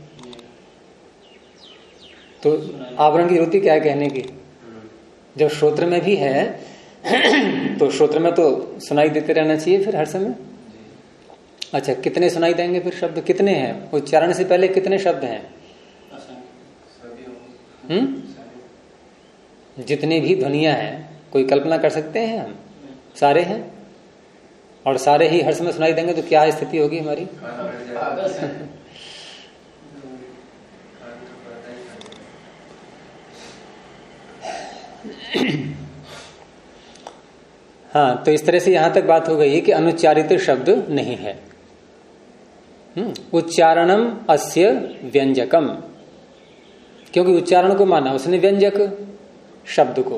तो आवरण की जरूरत क्या है कहने की? जब श्रोत्र में भी है तो श्रोत्र में तो सुनाई देते रहना चाहिए फिर हर समय। अच्छा, कितने सुनाई देंगे फिर? शब्द कितने हैं? उच्चारण से पहले कितने शब्द हैं? जितनी भी ध्वनियां हैं, कोई कल्पना कर सकते हैं हम? सारे हैं, और सारे ही हर समय सुनाई देंगे तो क्या स्थिति होगी हमारी? हाँ, तो इस तरह से यहां तक बात हो गई कि अनुच्चारित शब्द नहीं है। उच्चारणम अस्य व्यंजकम, क्योंकि उच्चारण को माना उसने व्यंजक, शब्द को।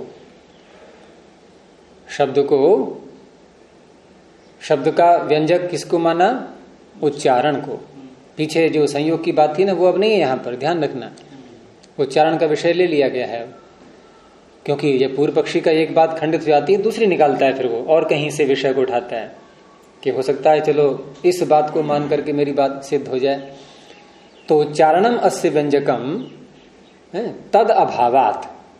शब्द का व्यंजक किसको माना? उच्चारण को। पीछे जो संयोग की बात थी ना, वो अब नहीं है यहां पर, ध्यान रखना। उच्चारण का विषय ले लिया गया है, क्योंकि ये पूर्व पक्षी का एक बात खंडित हो जाती है, दूसरी निकालता है फिर वो, और कहीं से विषय को उठाता है कि हो सकता है चलो इस बात को मान करके मेरी बात सिद्ध हो जाए। तो उच्चारणम अस्य व्यंजकम तद अभावात,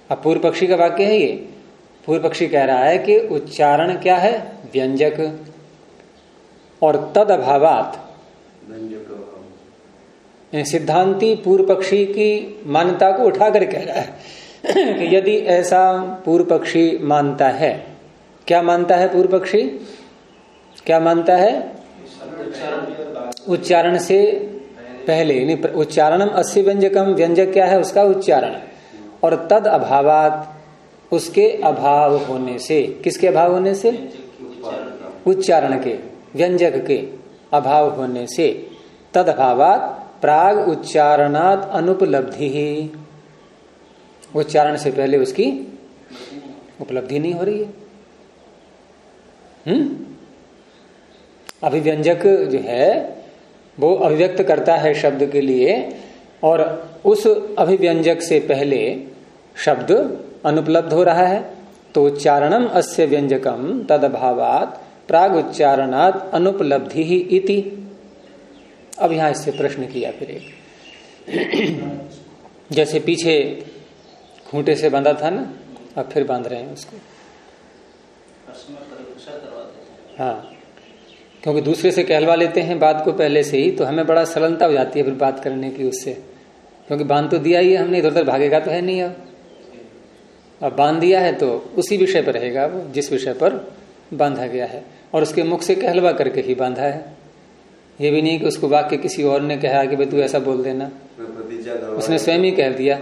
अब पूर्व पक्षी का वाक्य है ये। पूर्व पक्षी कह रहा है कि उच्चारण क्या है? व्यंजक, और तद अभावात सिद्धांती पूर्व पक्षी की मान्यता को उठाकर कह रहा है कि यदि ऐसा पूर्व पक्षी मानता है, क्या मानता है पूर्व पक्षी? क्या मानता है? उच्चारण से पहले, उच्चारणम अस्य व्यंजकम, व्यंजक क्या है? उसका उच्चारण, और तद अभावात, उसके अभाव होने से। किसके अभाव होने से? उच्चारण के, व्यंजक के अभाव होने से। तद अभावात प्राग उच्चारणात अनुपलब्धि ही, उच्चारण से पहले उसकी उपलब्धि नहीं हो रही है। अभिव्यंजक जो है वो अभिव्यक्त करता है शब्द के लिए, और उस अभिव्यंजक से पहले शब्द अनुपलब्ध हो रहा है, तो उच्चारणम अस्य व्यंजकम तद अभावात प्राग उच्चारणात अनुपलब्धि ही इति। अब यहां इससे प्रश्न किया फिर एक, जैसे पीछे खूंटे से बांधा था ना, अब फिर बांध रहे हैं उसको। हाँ, क्योंकि दूसरे से कहलवा लेते हैं बात को पहले से ही, तो हमें बड़ा सरलता हो जाती है फिर बात करने की उससे, क्योंकि बांध तो दिया ही है हमने, इधर उधर भागेगा तो है नहीं। अब बांध दिया है तो उसी विषय पर रहेगा वो, जिस विषय पर बांधा गया है, और उसके मुख से कहलवा करके ही बांधा है। ये भी नहीं कि उसको वाक्य किसी और ने कहा कि भाई तू ऐसा बोल देना, उसने स्वयं ही कह दिया।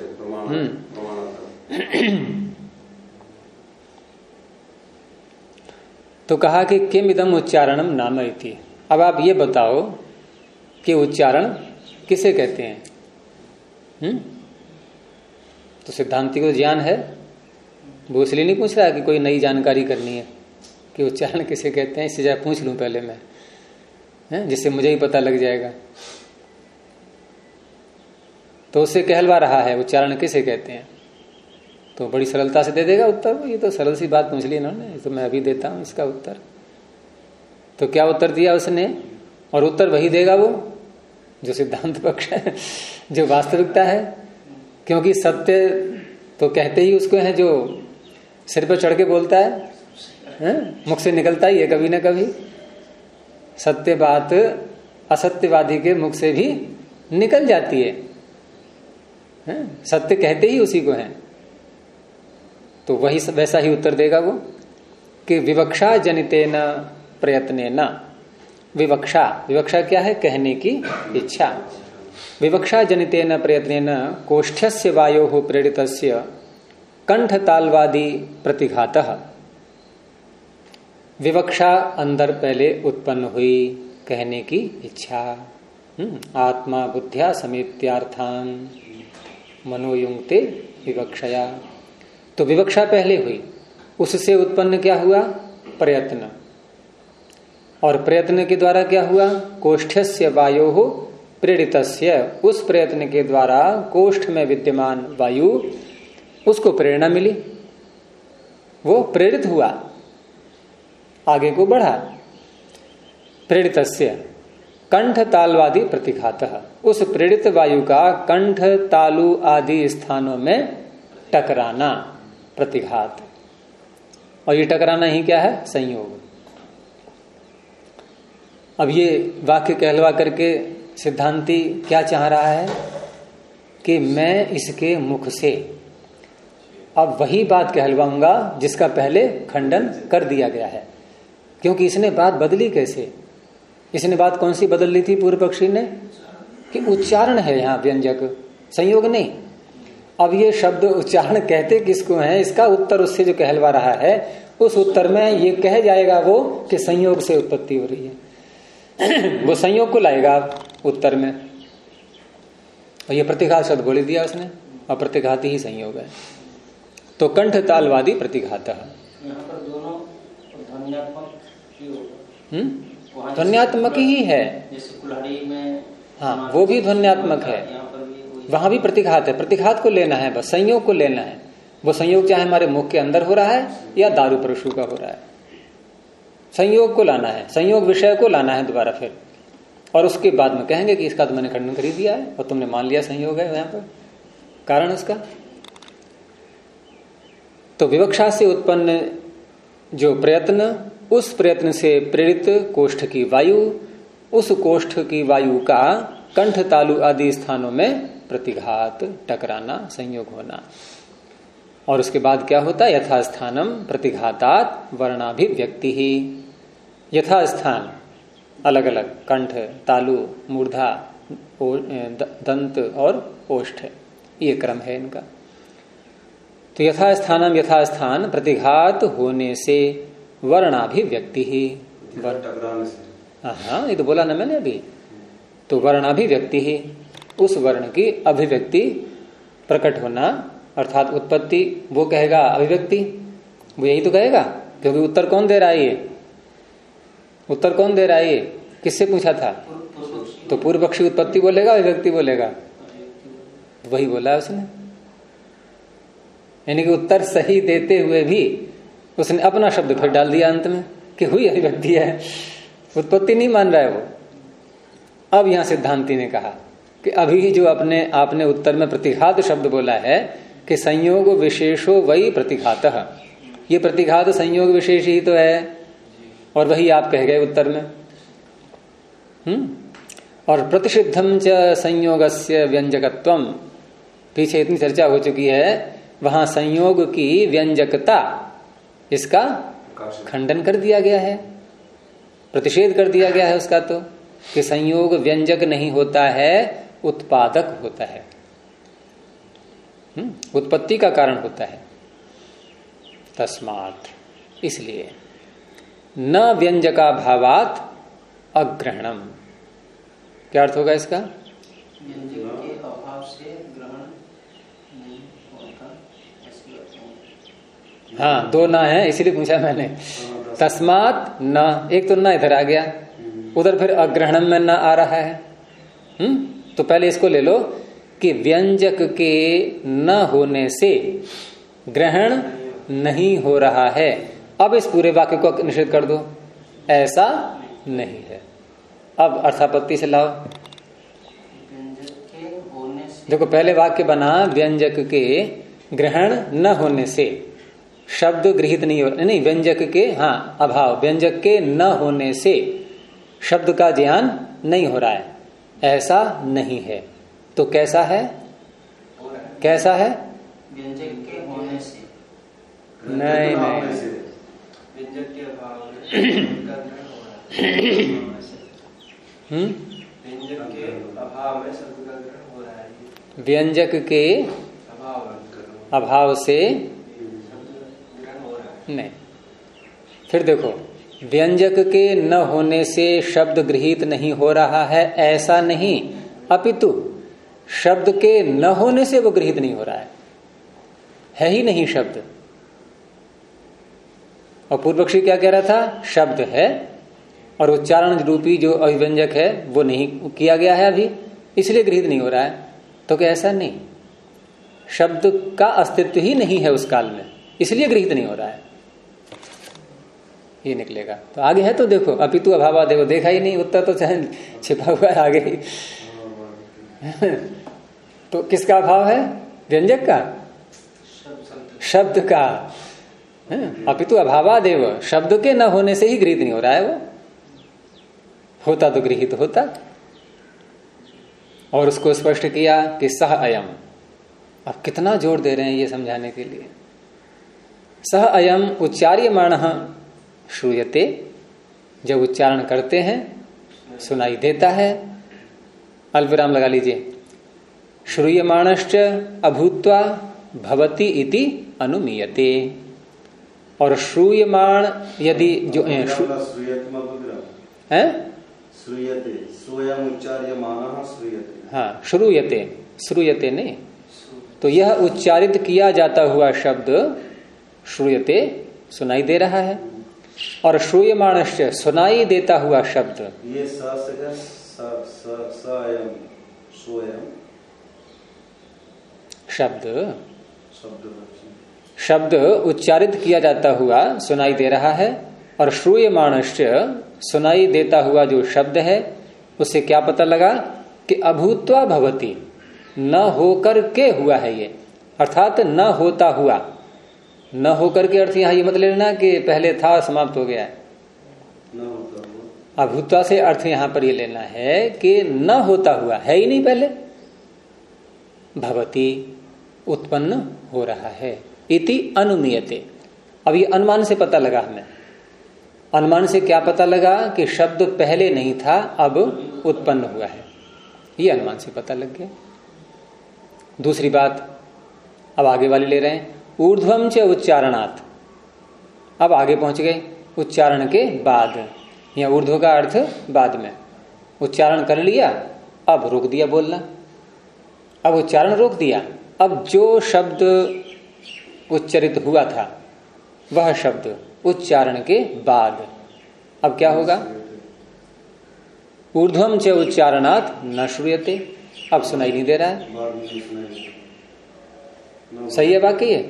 तो कहा कि किम इदम उच्चारणम नाम इति। अब आप ये बताओ कि उच्चारण किसे कहते हैं? तो सिद्धांति को ज्ञान है, वो इसलिए नहीं पूछ रहा कि कोई नई जानकारी करनी है कि उच्चारण किसे कहते हैं, इससे जरा पूछ लूं पहले मैं, जिससे मुझे ही पता लग जाएगा। तो उससे कहलवा रहा है उच्चारण किसे कहते हैं, तो बड़ी सरलता से दे देगा उत्तर। ये तो सरल सी बात पूछ ली इन्होंने, तो मैं अभी देता हूं इसका उत्तर। तो क्या उत्तर दिया उसने? और उत्तर वही देगा वो जो सिद्धांत पक्ष है, जो वास्तविकता है। क्योंकि सत्य तो कहते ही उसको है जो सिर पर चढ़ के बोलता है, मुख से निकलता ही है कभी ना कभी। सत्य बात असत्यवादी के मुख से भी निकल जाती है, सत्य कहते ही उसी को है। तो वही वैसा ही उत्तर देगा वो कि विवक्षा जनितेन प्रयत्नेन। विवक्षा, विवक्षा क्या है? कहने की इच्छा। विवक्षा जनितेन प्रयत्नेन कोष्ठस्य वायोः प्रेरितस्य कंठ तालवादी प्रतिघातः। विवक्षा अंदर पहले उत्पन्न हुई, कहने की इच्छा। आत्मा बुद्ध्या समेत्यार्थान मनोयुंक्ते विवक्षया। तो विवक्षा पहले हुई, उससे उत्पन्न क्या हुआ? प्रयत्न। और प्रयत्न के द्वारा क्या हुआ? कोष्ठस्य वायोः प्रेरितस्य। उस प्रयत्न के द्वारा कोष्ठ में विद्यमान वायु, उसको प्रेरणा मिली, वो प्रेरित हुआ, आगे को बढ़ा। प्रेरितस्य कंठ तालवादी प्रतिघातः। उस प्रेरित वायु का कंठ, तालु आदि स्थानों में टकराना, प्रतिघात। और ये टकराना ही क्या है? संयोग। अब ये वाक्य कहलवा करके सिद्धांती क्या चाह रहा है कि मैं इसके मुख से अब वही बात कहलवाऊंगा जिसका पहले खंडन कर दिया गया है। क्योंकि इसने बात बदली कैसे? इसने बात कौन सी बदल ली थी पूर्व पक्षी ने? कि उच्चारण है यहाँ व्यंजक, संयोग नहीं। अब ये शब्द उच्चारण कहते किसको हैं, इसका उत्तर उससे जो कहलवा रहा है, उस उत्तर में ये कह जाएगा वो कि संयोग से उत्पत्ति हो रही है। वो संयोग को लाएगा उत्तर में। और ये प्रतिघात शब्द बोल दिया उसने, और प्रतिघाती ही संयोग है। तो कंठ तालवादी प्रतिघात। यहाँ पर दोनों ध्वन्यात्मक ध्वन्यात्मक ही है। जैसे कुल्हाड़ी में, हाँ, वो भी ध्वन्यात्मक है, वहां भी प्रतिघात है। प्रतिघात को लेना है, बस संयोग को लेना है। वो संयोग चाहे हमारे मुख के अंदर हो रहा है या दारू परशु का हो रहा है, संयोग को लाना है, संयोग विषय को लाना है दोबारा फिर। और उसके बाद में कहेंगे कि इसका तो मैंने खंडन कर ही दिया है और तुमने मान लिया संयोग है यहाँ पर, कारण उसका। तो विवक्षा से उत्पन्न जो प्रयत्न, उस प्रयत्न से प्रेरित कोष्ठ की वायु, उस कोष्ठ की वायु का कंठ, तालु आदि स्थानों में प्रतिघात, टकराना, संयोग होना। और उसके बाद क्या होता है? यथास्थानम प्रतिघातात वर्णाभिव्यक्ति ही। यथास्थान अलग अलग, कंठ, तालु, मूर्धा, दंत और ओष्ठ, ये क्रम है इनका। तो यथास्थानम यथास्थान प्रतिघात होने से वर्णाभिव्यक्ति ही। हाँ, ये तो बोला ना मैंने अभी। तो वर्णाभिव्यक्ति ही, उस वर्ण की अभिव्यक्ति, प्रकट होना, अर्थात उत्पत्ति। वो कहेगा अभिव्यक्ति, वो यही तो कहेगा, क्योंकि उत्तर कौन दे रहा है? ये उत्तर कौन दे रहा है? ये किससे पूछा था? तो पूर्व पक्षी उत्पत्ति बोलेगा, अभिव्यक्ति बोलेगा? वही बोला उसने। यानी कि उत्तर सही देते हुए भी उसने अपना शब्द फिर डाल दिया अंत में कि हुई अभिव्यक्ति है, उत्पत्ति नहीं मान रहा है वो। अब यहां सिद्धांति ने कहा कि अभी जो आपने उत्तर में प्रतिघात शब्द बोला है कि संयोग विशेषो वही प्रतिघातः, ये प्रतिघात संयोग विशेष ही तो है, और वही आप कह गए उत्तर में। और प्रतिषिद्धम च संयोगस्य व्यंजकत्वम, पीछे इतनी चर्चा हो चुकी है, वहां संयोग की व्यंजकता, इसका खंडन कर दिया गया है, प्रतिषेध कर दिया गया है उसका, तो कि संयोग व्यंजक नहीं होता है, उत्पादक होता है, उत्पत्ति का कारण होता है। तस्मात्, इसलिए न व्यंजका भावात अग्रहणम। क्या अर्थ होगा इसका? व्यंजक के अभाव से ग्रहण नहीं होता, ऐसी बात है। हाँ, दो ना है, इसीलिए पूछा मैंने। तस्मात् न, एक तो न इधर आ गया, उधर फिर अग्रहणम में न आ रहा है। तो पहले इसको ले लो कि व्यंजक के न होने से ग्रहण नहीं हो रहा है। अब इस पूरे वाक्य को निषेध कर दो, ऐसा नहीं है। अब अर्थापत्ति से लाओ। व्यंजक के होने से, देखो पहले वाक्य बना व्यंजक के ग्रहण न होने से, शब्द गृहित नहीं हो, नहीं व्यंजक के, हाँ अभाव, व्यंजक के न होने से शब्द का ज्ञान नहीं हो रहा है, ऐसा नहीं है। तो कैसा है? कैसा है? व्यंजक के होने से, नहीं व्यंजक के अभाव में व्यंजक के अभाव में शब्द का ग्रहण हो रहा है। व्यंजक के अभाव से ग्रहण हो रहा है। नहीं। फिर देखो, व्यंजक के न होने से शब्द गृहीत नहीं हो रहा है, ऐसा नहीं, अपितु शब्द के न होने से वो गृहीत नहीं हो रहा है ही नहीं शब्द। और पूर्व पक्षी क्या कह रहा था? शब्द है और उच्चारण रूपी जो अभिव्यंजक है वो नहीं किया गया है अभी, इसलिए गृहीत नहीं हो रहा है। तो क्या ऐसा नहीं, शब्द का अस्तित्व ही नहीं है उस काल में, इसलिए गृहीत नहीं हो रहा है, ये निकलेगा। तो आगे है तो देखो, अपितु अभावा, देखो देखा ही नहीं, उत्तर तो चाहे छिपा हुआ है आगे ही। तो किसका अभाव है? व्यंजक का, शब्द का। अपितु अभावादेव, शब्द के न होने से ही गृहीत नहीं हो रहा है, वो होता तो गृहीत होता। और उसको स्पष्ट किया कि सह अयम। अब कितना जोर दे रहे हैं ये समझाने के लिए। सह अयम उच्चार्यमाणः श्रूयते, जब उच्चारण करते हैं सुनाई देता है। अल्पविराम लगा लीजिए। श्रूयमाणश्च अभूत्वा भवति इति अनुमीयते। और श्रूयमाण यदि जो है हाँ, श्रूयते, श्रूयते नहीं, तो यह उच्चारित किया जाता हुआ शब्द श्रूयते सुनाई दे रहा है। और श्रूयमाणश्च सुनाई देता हुआ शब्द, ये शब्द उच्चारित किया जाता हुआ सुनाई दे रहा है। और श्रूयमाणश्च सुनाई देता हुआ जो शब्द है, उससे क्या पता लगा कि अभूत्वा भवति, न होकर के हुआ है ये, अर्थात न होता हुआ। न होकर के अर्थ यहां ये मत लेना कि पहले था समाप्त हो गया है। अभूतवा से अर्थ यहां पर ये लेना है कि न होता हुआ है ही नहीं, पहले भवती उत्पन्न हो रहा है। इति अनुमीयते। अब ये अनुमान से पता लगा हमें। अनुमान से क्या पता लगा कि शब्द पहले नहीं था, अब उत्पन्न हुआ है। ये अनुमान से पता लग गया। दूसरी बात अब आगे वाली ले रहे हैं, ऊर्ध्वम च उच्चारणात्। अब आगे पहुंच गए उच्चारण के बाद। यहाँ ऊर्ध्व का अर्थ बाद में। उच्चारण कर लिया, अब रोक दिया बोलना। अब उच्चारण रोक दिया, अब जो शब्द उच्चरित हुआ था वह शब्द उच्चारण के बाद अब क्या होगा? ऊर्ध्वम च उच्चारणात् न श्रूयते। अब सुनाई नहीं दे रहा है। सही है वाक्य ये?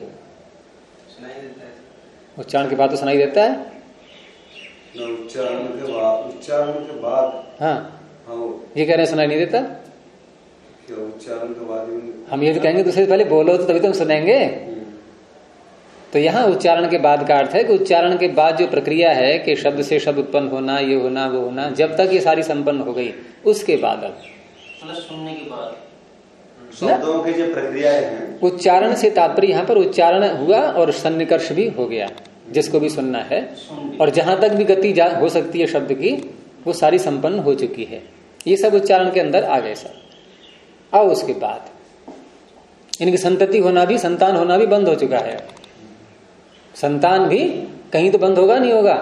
उच्चारण के बाद तो सुनाई देता है। उच्चारण के बाद हाँ, ये कह रहे हैं सुनाई नहीं देता। उच्चारण के बाद हम ये तो कहेंगे दूसरे से पहले बोलो तो तभी तो हम सुनेंगे। तो यहाँ उच्चारण के बाद का अर्थ है कि उच्चारण के बाद जो प्रक्रिया है कि शब्द से शब्द उत्पन्न होना, ये होना, वो होना, जब तक ये सारी संपन्न हो गई उसके बाद अब सुनने के बाद शब्दों की जो प्रक्रियाएं हैं, उच्चारण से तात्पर्य यहाँ पर उच्चारण हुआ और सन्निकर्ष भी हो गया, जिसको भी सुनना है। और जहां तक भी गति हो सकती है शब्द की, वो सारी संपन्न हो चुकी है। ये सब उच्चारण के अंदर आ गए सब। अब उसके बाद इनकी संतति होना भी, संतान होना भी बंद हो चुका है। संतान भी कहीं तो बंद होगा, नहीं होगा?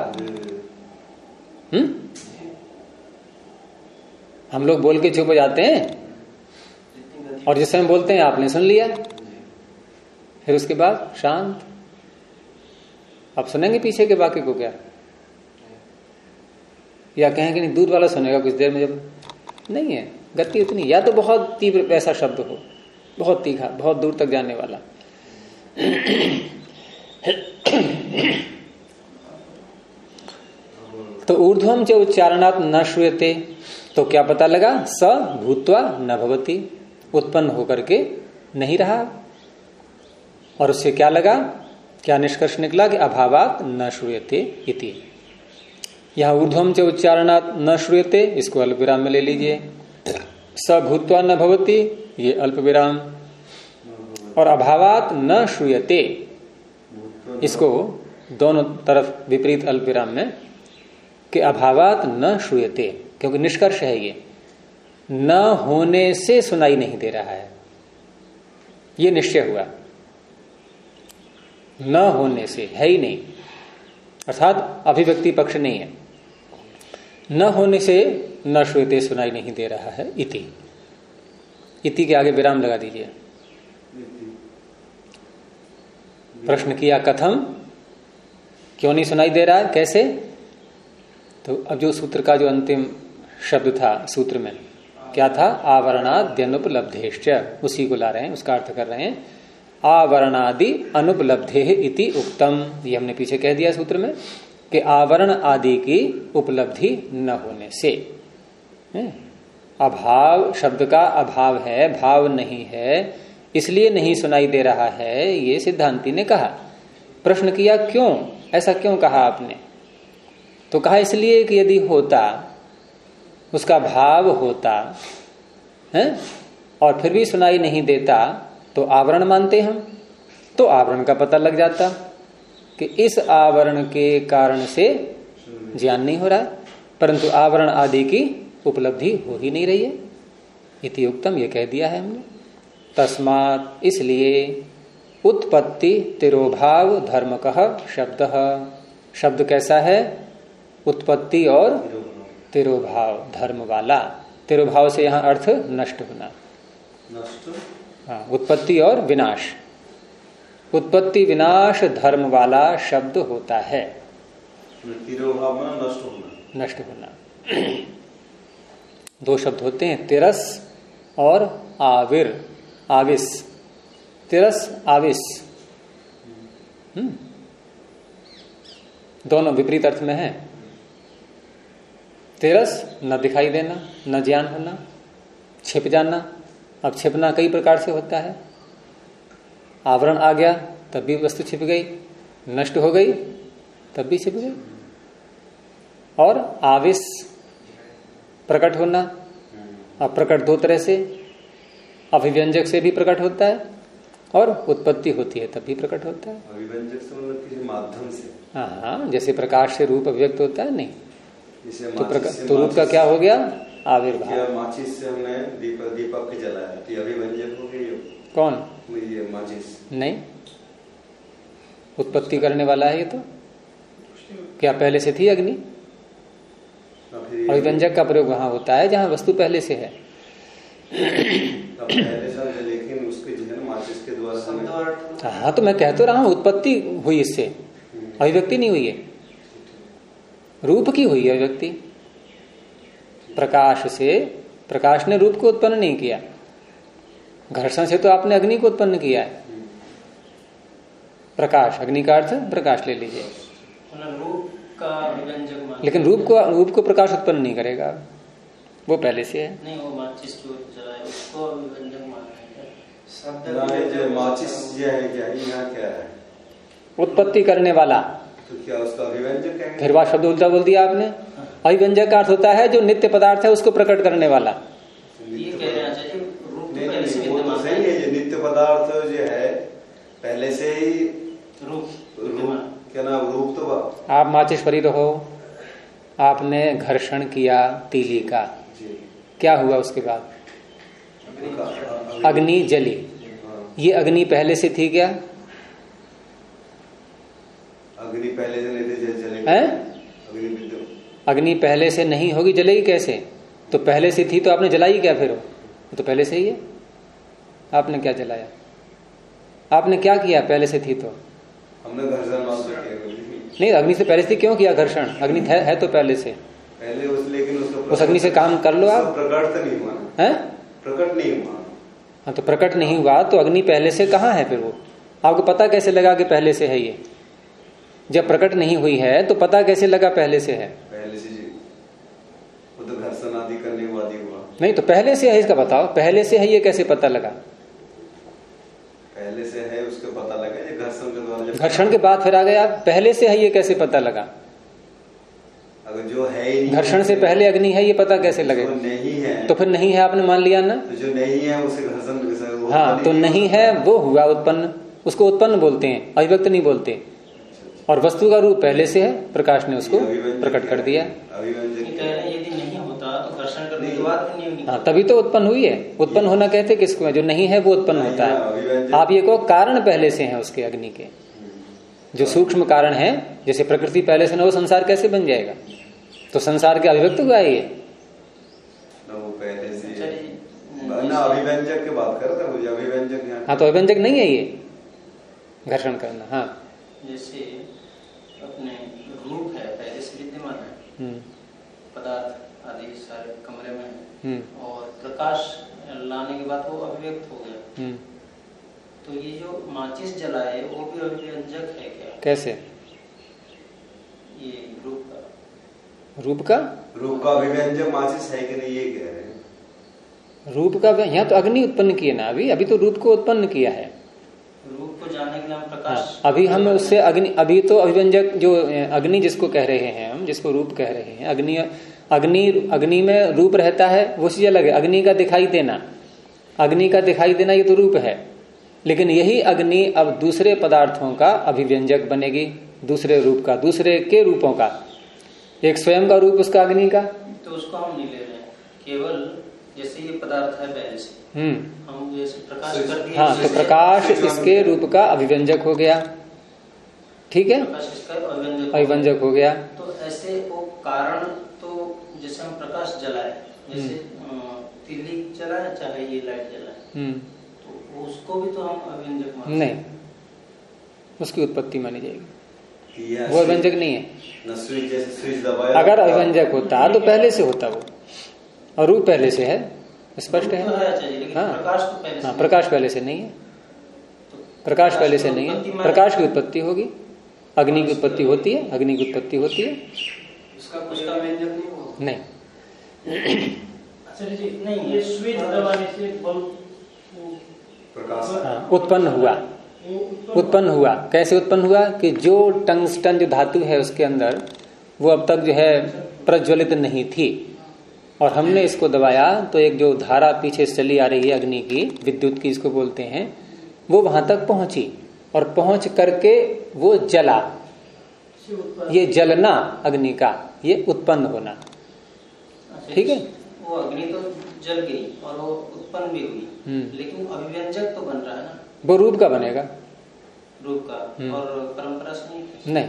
हम लोग बोल के चुप हो जाते हैं और जिस समय बोलते हैं आपने सुन लिया, फिर उसके बाद शांत। अब सुनेंगे पीछे के बाकी को क्या? या कहेंगे नहीं दूर वाला सुनेगा कुछ देर में, जब नहीं है गति उतनी, या तो बहुत तीव्र ऐसा शब्द हो, बहुत तीखा, बहुत दूर तक जाने वाला। तो ऊर्ध्वम च उच्चारणात् न श्रूयते, तो क्या पता लगा? स भूत्वा न भवति, उत्पन्न होकर के नहीं रहा। और उससे क्या लगा, क्या निष्कर्ष निकला कि अभावात् न श्रूयते इति। यहां ऊर्ध्वम च उच्चारणात् न श्रूयते, इसको अल्प विराम में ले लीजिए। स भूत्वा न भवति, ये अल्प विराम। और अभावात् न श्रूयते, इसको दोनों तरफ विपरीत अल्प विराम में कि अभावात् न श्रूयते, क्योंकि निष्कर्ष है ये, न होने से सुनाई नहीं दे रहा है, ये निश्चय हुआ। न होने से है ही नहीं, अर्थात अभिव्यक्ति पक्ष नहीं है। न होने से न श्रूयते, सुनाई नहीं दे रहा है। इति, इति के आगे विराम लगा दीजिए। प्रश्न किया कथम, क्यों नहीं सुनाई दे रहा है, कैसे? तो अब जो सूत्र का जो अंतिम शब्द था सूत्र में क्या था? आवरणाद्य अनुपलब्धेश्च, उसी को ला रहे हैं, उसका अर्थ कर रहे हैं आवरणादि अनुपलब्धे इति उक्तम। ये हमने पीछे कह दिया सूत्र में कि आवरण आदि की उपलब्धि न होने से, अभाव, शब्द का अभाव है, भाव नहीं है, इसलिए नहीं सुनाई दे रहा है, ये सिद्धांति ने कहा। प्रश्न किया क्यों, ऐसा क्यों कहा आपने? तो कहा इसलिए कि यदि होता, उसका भाव होता है और फिर भी सुनाई नहीं देता तो आवरण मानते हम, तो आवरण का पता लग जाता कि इस आवरण के कारण से ज्ञान नहीं हो रहा, परंतु आवरण आदि की उपलब्धि हो ही नहीं रही है। इति उक्तम, ये कह दिया है हमने। तस्मात्, इसलिए उत्पत्ति तिरोभाव धर्मकः शब्द, शब्द कैसा है? उत्पत्ति और तिरोभाव, धर्म वाला। तिरोभाव से यहां अर्थ नष्ट होना, नष्ट, हाँ, उत्पत्ति और विनाश। उत्पत्ति विनाश धर्म वाला शब्द होता है। तिरोभाव में नष्ट होना, नष्ट होना। दो शब्द होते हैं, तिरस और आविर, आविस। तिरस, आविस, दोनों विपरीत अर्थ में है। तिरस न दिखाई देना, न ज्ञान होना, छिप जाना। अब छिपना कई प्रकार से होता है। आवरण आ गया तब भी वस्तु छिप गई, नष्ट हो गई तब भी छिप गई। और आवेश प्रकट होना, अब प्रकट दो तरह से, अभिव्यंजक से भी प्रकट होता है और उत्पत्ति होती है तब भी प्रकट होता है। अभिव्यंजक से मतलब किसी माध्यम से। हाँ, जैसे प्रकाश से रूप अभिव्यक्त होता है, नहीं तो रूप का क्या हो गया? आविर्भाव। माचिस से हमने दीपक जलाया तो ये अभिव्यंजक हो गई। कौन? ये माचिस नहीं, उत्पत्ति करने वाला है ये तो। क्या पहले से थी अग्नि? अभिव्यंजक का प्रयोग वहां होता है जहां वस्तु पहले से है। पहले से, लेकिन उसके जो है माचिस के द्वारा। हाँ, तो मैं कह तो रहा हूं उत्पत्ति हुई इससे, अभिव्यक्ति नहीं हुई है। रूप की हुई है अभिव्यक्ति। प्रकाश से, प्रकाश ने रूप को उत्पन्न नहीं किया। घर्षण से तो आपने अग्नि को उत्पन्न किया है। प्रकाश, अग्नि का अर्थ प्रकाश ले लीजिए। रूप का अभिव्यंजक मान, लेकिन रूप को प्रकाश उत्पन्न नहीं करेगा, वो पहले से है। नहीं, वो माचिस जो जलाए उसको अभिव्यंजक मानना है। जो माचिस जो है यहाँ क्या है? उत्पत्ति करने वाला। तो क्या उसका अभिव्यंजक है? फिर बात शब्द उल्टा बोल दिया आपने। अभिव्यंजक का अर्थ होता है जो नित्य पदार्थ है उसको प्रकट करने वाला। ये कह रहे हैं रूप नहीं, वो तो सही है। जो नित्य पदार्थ जो है पहले से ही रूप क्या नाम, रूप तो आप माचिस पर ही रहो। आपने घर्षण किया तीली का, क्या हुआ उसके बाद? अग्नि जली। ये अग्नि पहले से थी क्या? अग्नि पहले से नहीं थी, जलेगी। अग्नि पहले से नहीं होगी, जलेगी कैसे? तो पहले से थी तो आपने जलाई क्या? फिर वो तो पहले से ही है। आपने क्या जलाया? आपने क्या किया? पहले से थी तो हमने घर्षण नहीं, अग्नि से पहले से क्यों किया घर्षण? अग्नि है तो पहले से। पहले लेकिन उस अग्नि से काम कर लो आप। प्रकट तो नहीं हुआ है, प्रकट नहीं हुआ। हाँ, तो प्रकट नहीं हुआ तो अग्नि पहले से कहाँ है? फिर वो आपको पता कैसे लगा कि पहले से है? ये जब प्रकट नहीं हुई है तो पता कैसे लगा पहले से है? पहले से जी, वो तो घर्षण आदि करने के बाद ही हुआ। नहीं, तो पहले से है, इसका बताओ। पहले से है ये कैसे पता लगा? पहले से है उसका पता लगा ये घर्षण के द्वारा। घर्षण के बाद फिर आ गया, पहले से है ये कैसे पता लगा? अगर जो है ही नहीं, घर्षण से पहले अग्नि है ये पता कैसे लगेगा? नहीं है तो फिर नहीं है आपने मान लिया ना। तो जो नहीं है उसे घर्षण। हाँ, तो नहीं है वो हुआ उत्पन्न, उसको उत्पन्न बोलते हैं, अभिव्यक्त नहीं बोलते। और वस्तु का रूप पहले से है, प्रकाश ने उसको प्रकट कर दिया। यदि नहीं होता तो घर्षण करने के बाद नहीं होगी। हाँ, तभी तो उत्पन्न हुई है। उत्पन्न होना कहते किसको है? जो नहीं है वो उत्पन्न होता है। आप ये कहो कारण पहले से है उसके, अग्नि के जो सूक्ष्म कारण है। जैसे प्रकृति पहले से न हो, संसार कैसे बन जाएगा? तो संसार के अभिव्यक्त हुआ है ये। पहले से अभिव्यंजक की बात कर रहे थे, अभिव्यंजक। हाँ, तो अभिव्यंजक नहीं है ये घर्षण करना। हाँ, जैसे अपने रूप है पहले से विद्यमान है, पदार्थ आदि सारे कमरे में है, और प्रकाश लाने के बाद वो अभिव्यक्त हो गया। तो ये जो माचिस जलाए वो भी अभिव्यंजक है क्या? कैसे? ये रूप का अभिव्यंजक माचिस है कि नहीं, ये कह रहे हैं। रूप का यहाँ तो अग्नि उत्पन्न किए ना, अभी तो रूप को उत्पन्न किया है। रूप को जानने के लिए प्रकाश। हाँ, अभी हम उससे अग्नि, अभी तो अभिव्यंजक जो अग्नि जिसको कह रहे हैं हम, जिसको रूप कह रहे हैं, अग्नि में रूप रहता है, वो चीज अलग है। अग्नि का दिखाई देना ये तो रूप है। लेकिन यही अग्नि अब दूसरे पदार्थों का अभिव्यंजक बनेगी, दूसरे रूप का, दूसरे के रूपों का। एक स्वयं का रूप उसका अग्नि का, तो उसको हम नहीं ले रहे हैं, केवल जैसे ये पदार्थ है पहले से, हम जैसे प्रकाश कर दिए। हाँ, तो प्रकाश इसके रूप का अभिव्यंजक हो गया। ठीक है, प्रकाश इसका अभिव्यंजक हो गया। तो ऐसे वो कारण, तो जैसे हम प्रकाश जलाए, जैसे तिल्ली जलाए चाहे ये लाइट जलाए, तो उसको भी तो हम अभिव्यंजक मानते हैं। नहीं, उसकी उत्पत्ति मानी जाएगी, वो अभिव्यंजक नहीं है। अगर अभिव्यंजक होता तो पहले से होता वो, और रूप पहले से है, स्पष्ट है। हाँ, प्रकाश पहले से नहीं है। प्रकाश पहले से नहीं है, प्रकाश की उत्पत्ति होगी। अग्नि की उत्पत्ति होती है, अग्नि की उत्पत्ति होती है। उसका व्यंजक नहीं होगा। नहीं, नहीं, ये स्विच दबाने से बल्ब प्रकाश उत्पन्न हुआ। उत्पन्न हुआ। कैसे उत्पन्न हुआ कि जो टंगस्टन जो धातु है उसके अंदर वो अब तक जो है प्रज्वलित नहीं थी और हमने इसको दबाया तो एक जो धारा पीछे से चली आ रही है अग्नि की, विद्युत की इसको बोलते हैं, वो वहां तक पहुंची और पहुंच करके वो जला। ये जलना अग्नि का, ये उत्पन्न होना। ठीक है, वो अग्नि तो जल गई और वो उत्पन्न भी हुई, लेकिन अभिव्यंजक तो बन रहा है ना। वो रूप का बनेगा, रूप का, और परंपरा से नहीं।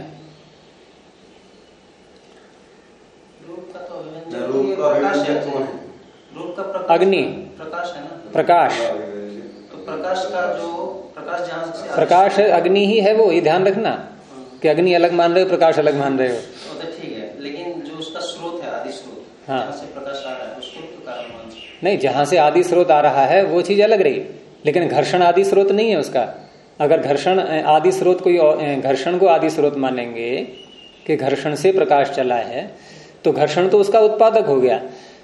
रूप का तो अभिव्यंजक, रूप का अभिव्यंजक कौन है? रूप का प्रकाश, अग्नि, प्रकाश है ना, प्रकाश। तो प्रकाश का जो प्रकाश जहां से प्रकाश है, अग्नि ही है वो, ये ध्यान रखना कि अग्नि अलग मान रहे हो, प्रकाश अलग मान रहे हो। तो ठीक है, लेकिन जो उसका स्रोत है, आदि स्रोत, हाँ, जहां से प्रकाश आ रहा है उसको तो कारण मान सकते नहीं, जहां से आदि स्रोत आ रहा है वो चीज अलग रही, लेकिन घर्षण आदि स्रोत नहीं है उसका। अगर घर्षण आदि स्रोत कोई, घर्षण को आदि स्रोत मानेंगे कि घर्षण से प्रकाश चला है, तो घर्षण तो उसका उत्पादक हो गया।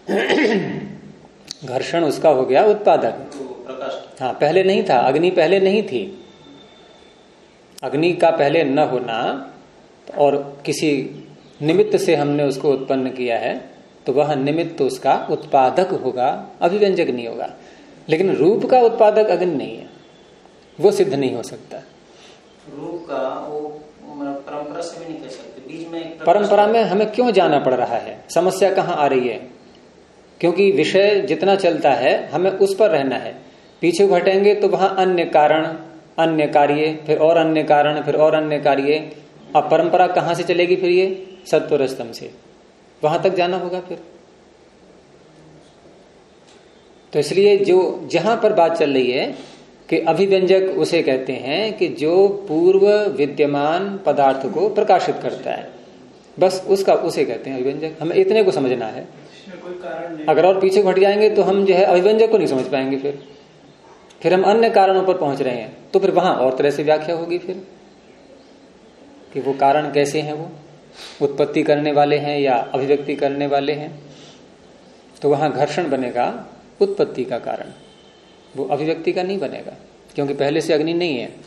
घर्षण उसका हो गया उत्पादक। तो प्रकाश, हाँ, पहले नहीं था, अग्नि पहले नहीं थी। अग्नि का पहले न होना और किसी निमित्त से हमने उसको उत्पन्न किया है, तो वह निमित्त उसका उत्पादक होगा, अभिव्यंजक नहीं होगा। लेकिन रूप का उत्पादक अग्नि नहीं है, वो सिद्ध नहीं हो सकता। रूप का वो परंपरा से भी नहीं कह सकते। बीच में परंपरा में हमें क्यों जाना पड़ रहा है? समस्या कहाँ आ रही है? क्योंकि विषय जितना चलता है हमें उस पर रहना है। पीछे घटेंगे तो वहां अन्य कारण, अन्य कार्य, फिर और अन्य कारण, फिर और अन्य कार्य। अब परंपरा कहाँ से चलेगी फिर? ये सत्व स्तंभ से वहां तक जाना होगा फिर। तो इसलिए जो जहां पर बात चल रही है कि अभिव्यंजक उसे कहते हैं कि जो पूर्व विद्यमान पदार्थ को प्रकाशित करता है, बस उसका उसे कहते हैं अभिव्यंजक। हमें इतने को समझना है। कोई कारण नहीं। अगर और पीछे घट जाएंगे तो हम जो है अभिव्यंजक को नहीं समझ पाएंगे। फिर हम अन्य कारणों पर पहुंच रहे हैं, तो फिर वहां और तरह से व्याख्या होगी फिर कि वो कारण कैसे हैं, वो उत्पत्ति करने वाले हैं या अभिव्यक्ति करने वाले हैं। तो वहां घर्षण बनेगा उत्पत्ति का कारण, वो अभिव्यक्ति का नहीं बनेगा, क्योंकि पहले से अग्नि नहीं है।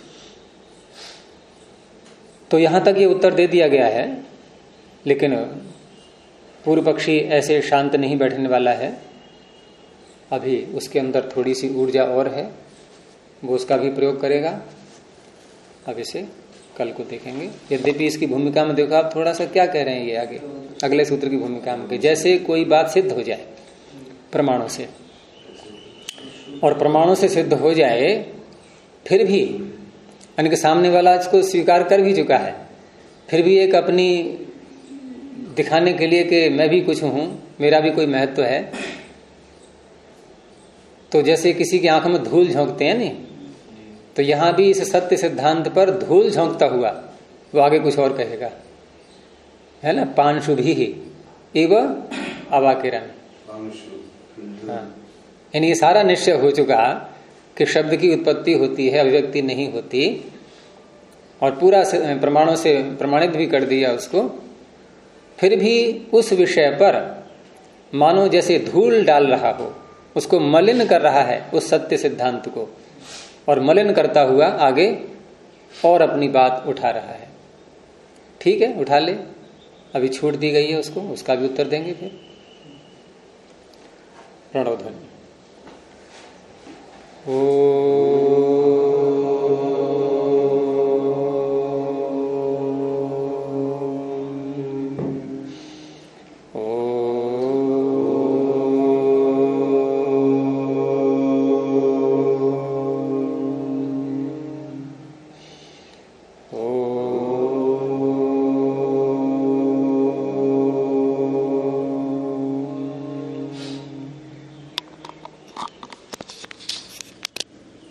तो यहां तक ये उत्तर दे दिया गया है, लेकिन पूर्व पक्षी ऐसे शांत नहीं बैठने वाला है। अभी उसके अंदर थोड़ी सी ऊर्जा और है, वो उसका भी प्रयोग करेगा। अब इसे कल को देखेंगे। यद्यपि इसकी भूमिका में देखो आप थोड़ा सा क्या कह रहे हैं ये आगे अगले सूत्र की भूमिका में, जैसे कोई बात सिद्ध हो जाए प्रमाणों से, और प्रमाणों से सिद्ध हो जाए फिर भी यानी कि सामने वाला इसको स्वीकार कर भी चुका है, फिर भी एक अपनी दिखाने के लिए कि मैं भी कुछ हूं, मेरा भी कोई महत्व है। तो जैसे किसी की आंखों में धूल झोंकते हैं नहीं, तो यहां भी इस सत्य सिद्धांत पर धूल झोंकता हुआ वो आगे कुछ और कहेगा, है ना। पांशु भी इव अवाकिरण। हाँ, यानी ये सारा निश्चय हो चुका कि शब्द की उत्पत्ति होती है, अभिव्यक्ति नहीं होती, और पूरा प्रमाणों से प्रमाणित भी कर दिया उसको। फिर भी उस विषय पर मानो जैसे धूल डाल रहा हो, उसको मलिन कर रहा है उस सत्य सिद्धांत को, और मलिन करता हुआ आगे और अपनी बात उठा रहा है। ठीक है, उठा ले, अभी छूट दी गई है उसको, उसका भी उत्तर देंगे फिर। प्रणोध्वनि। ओ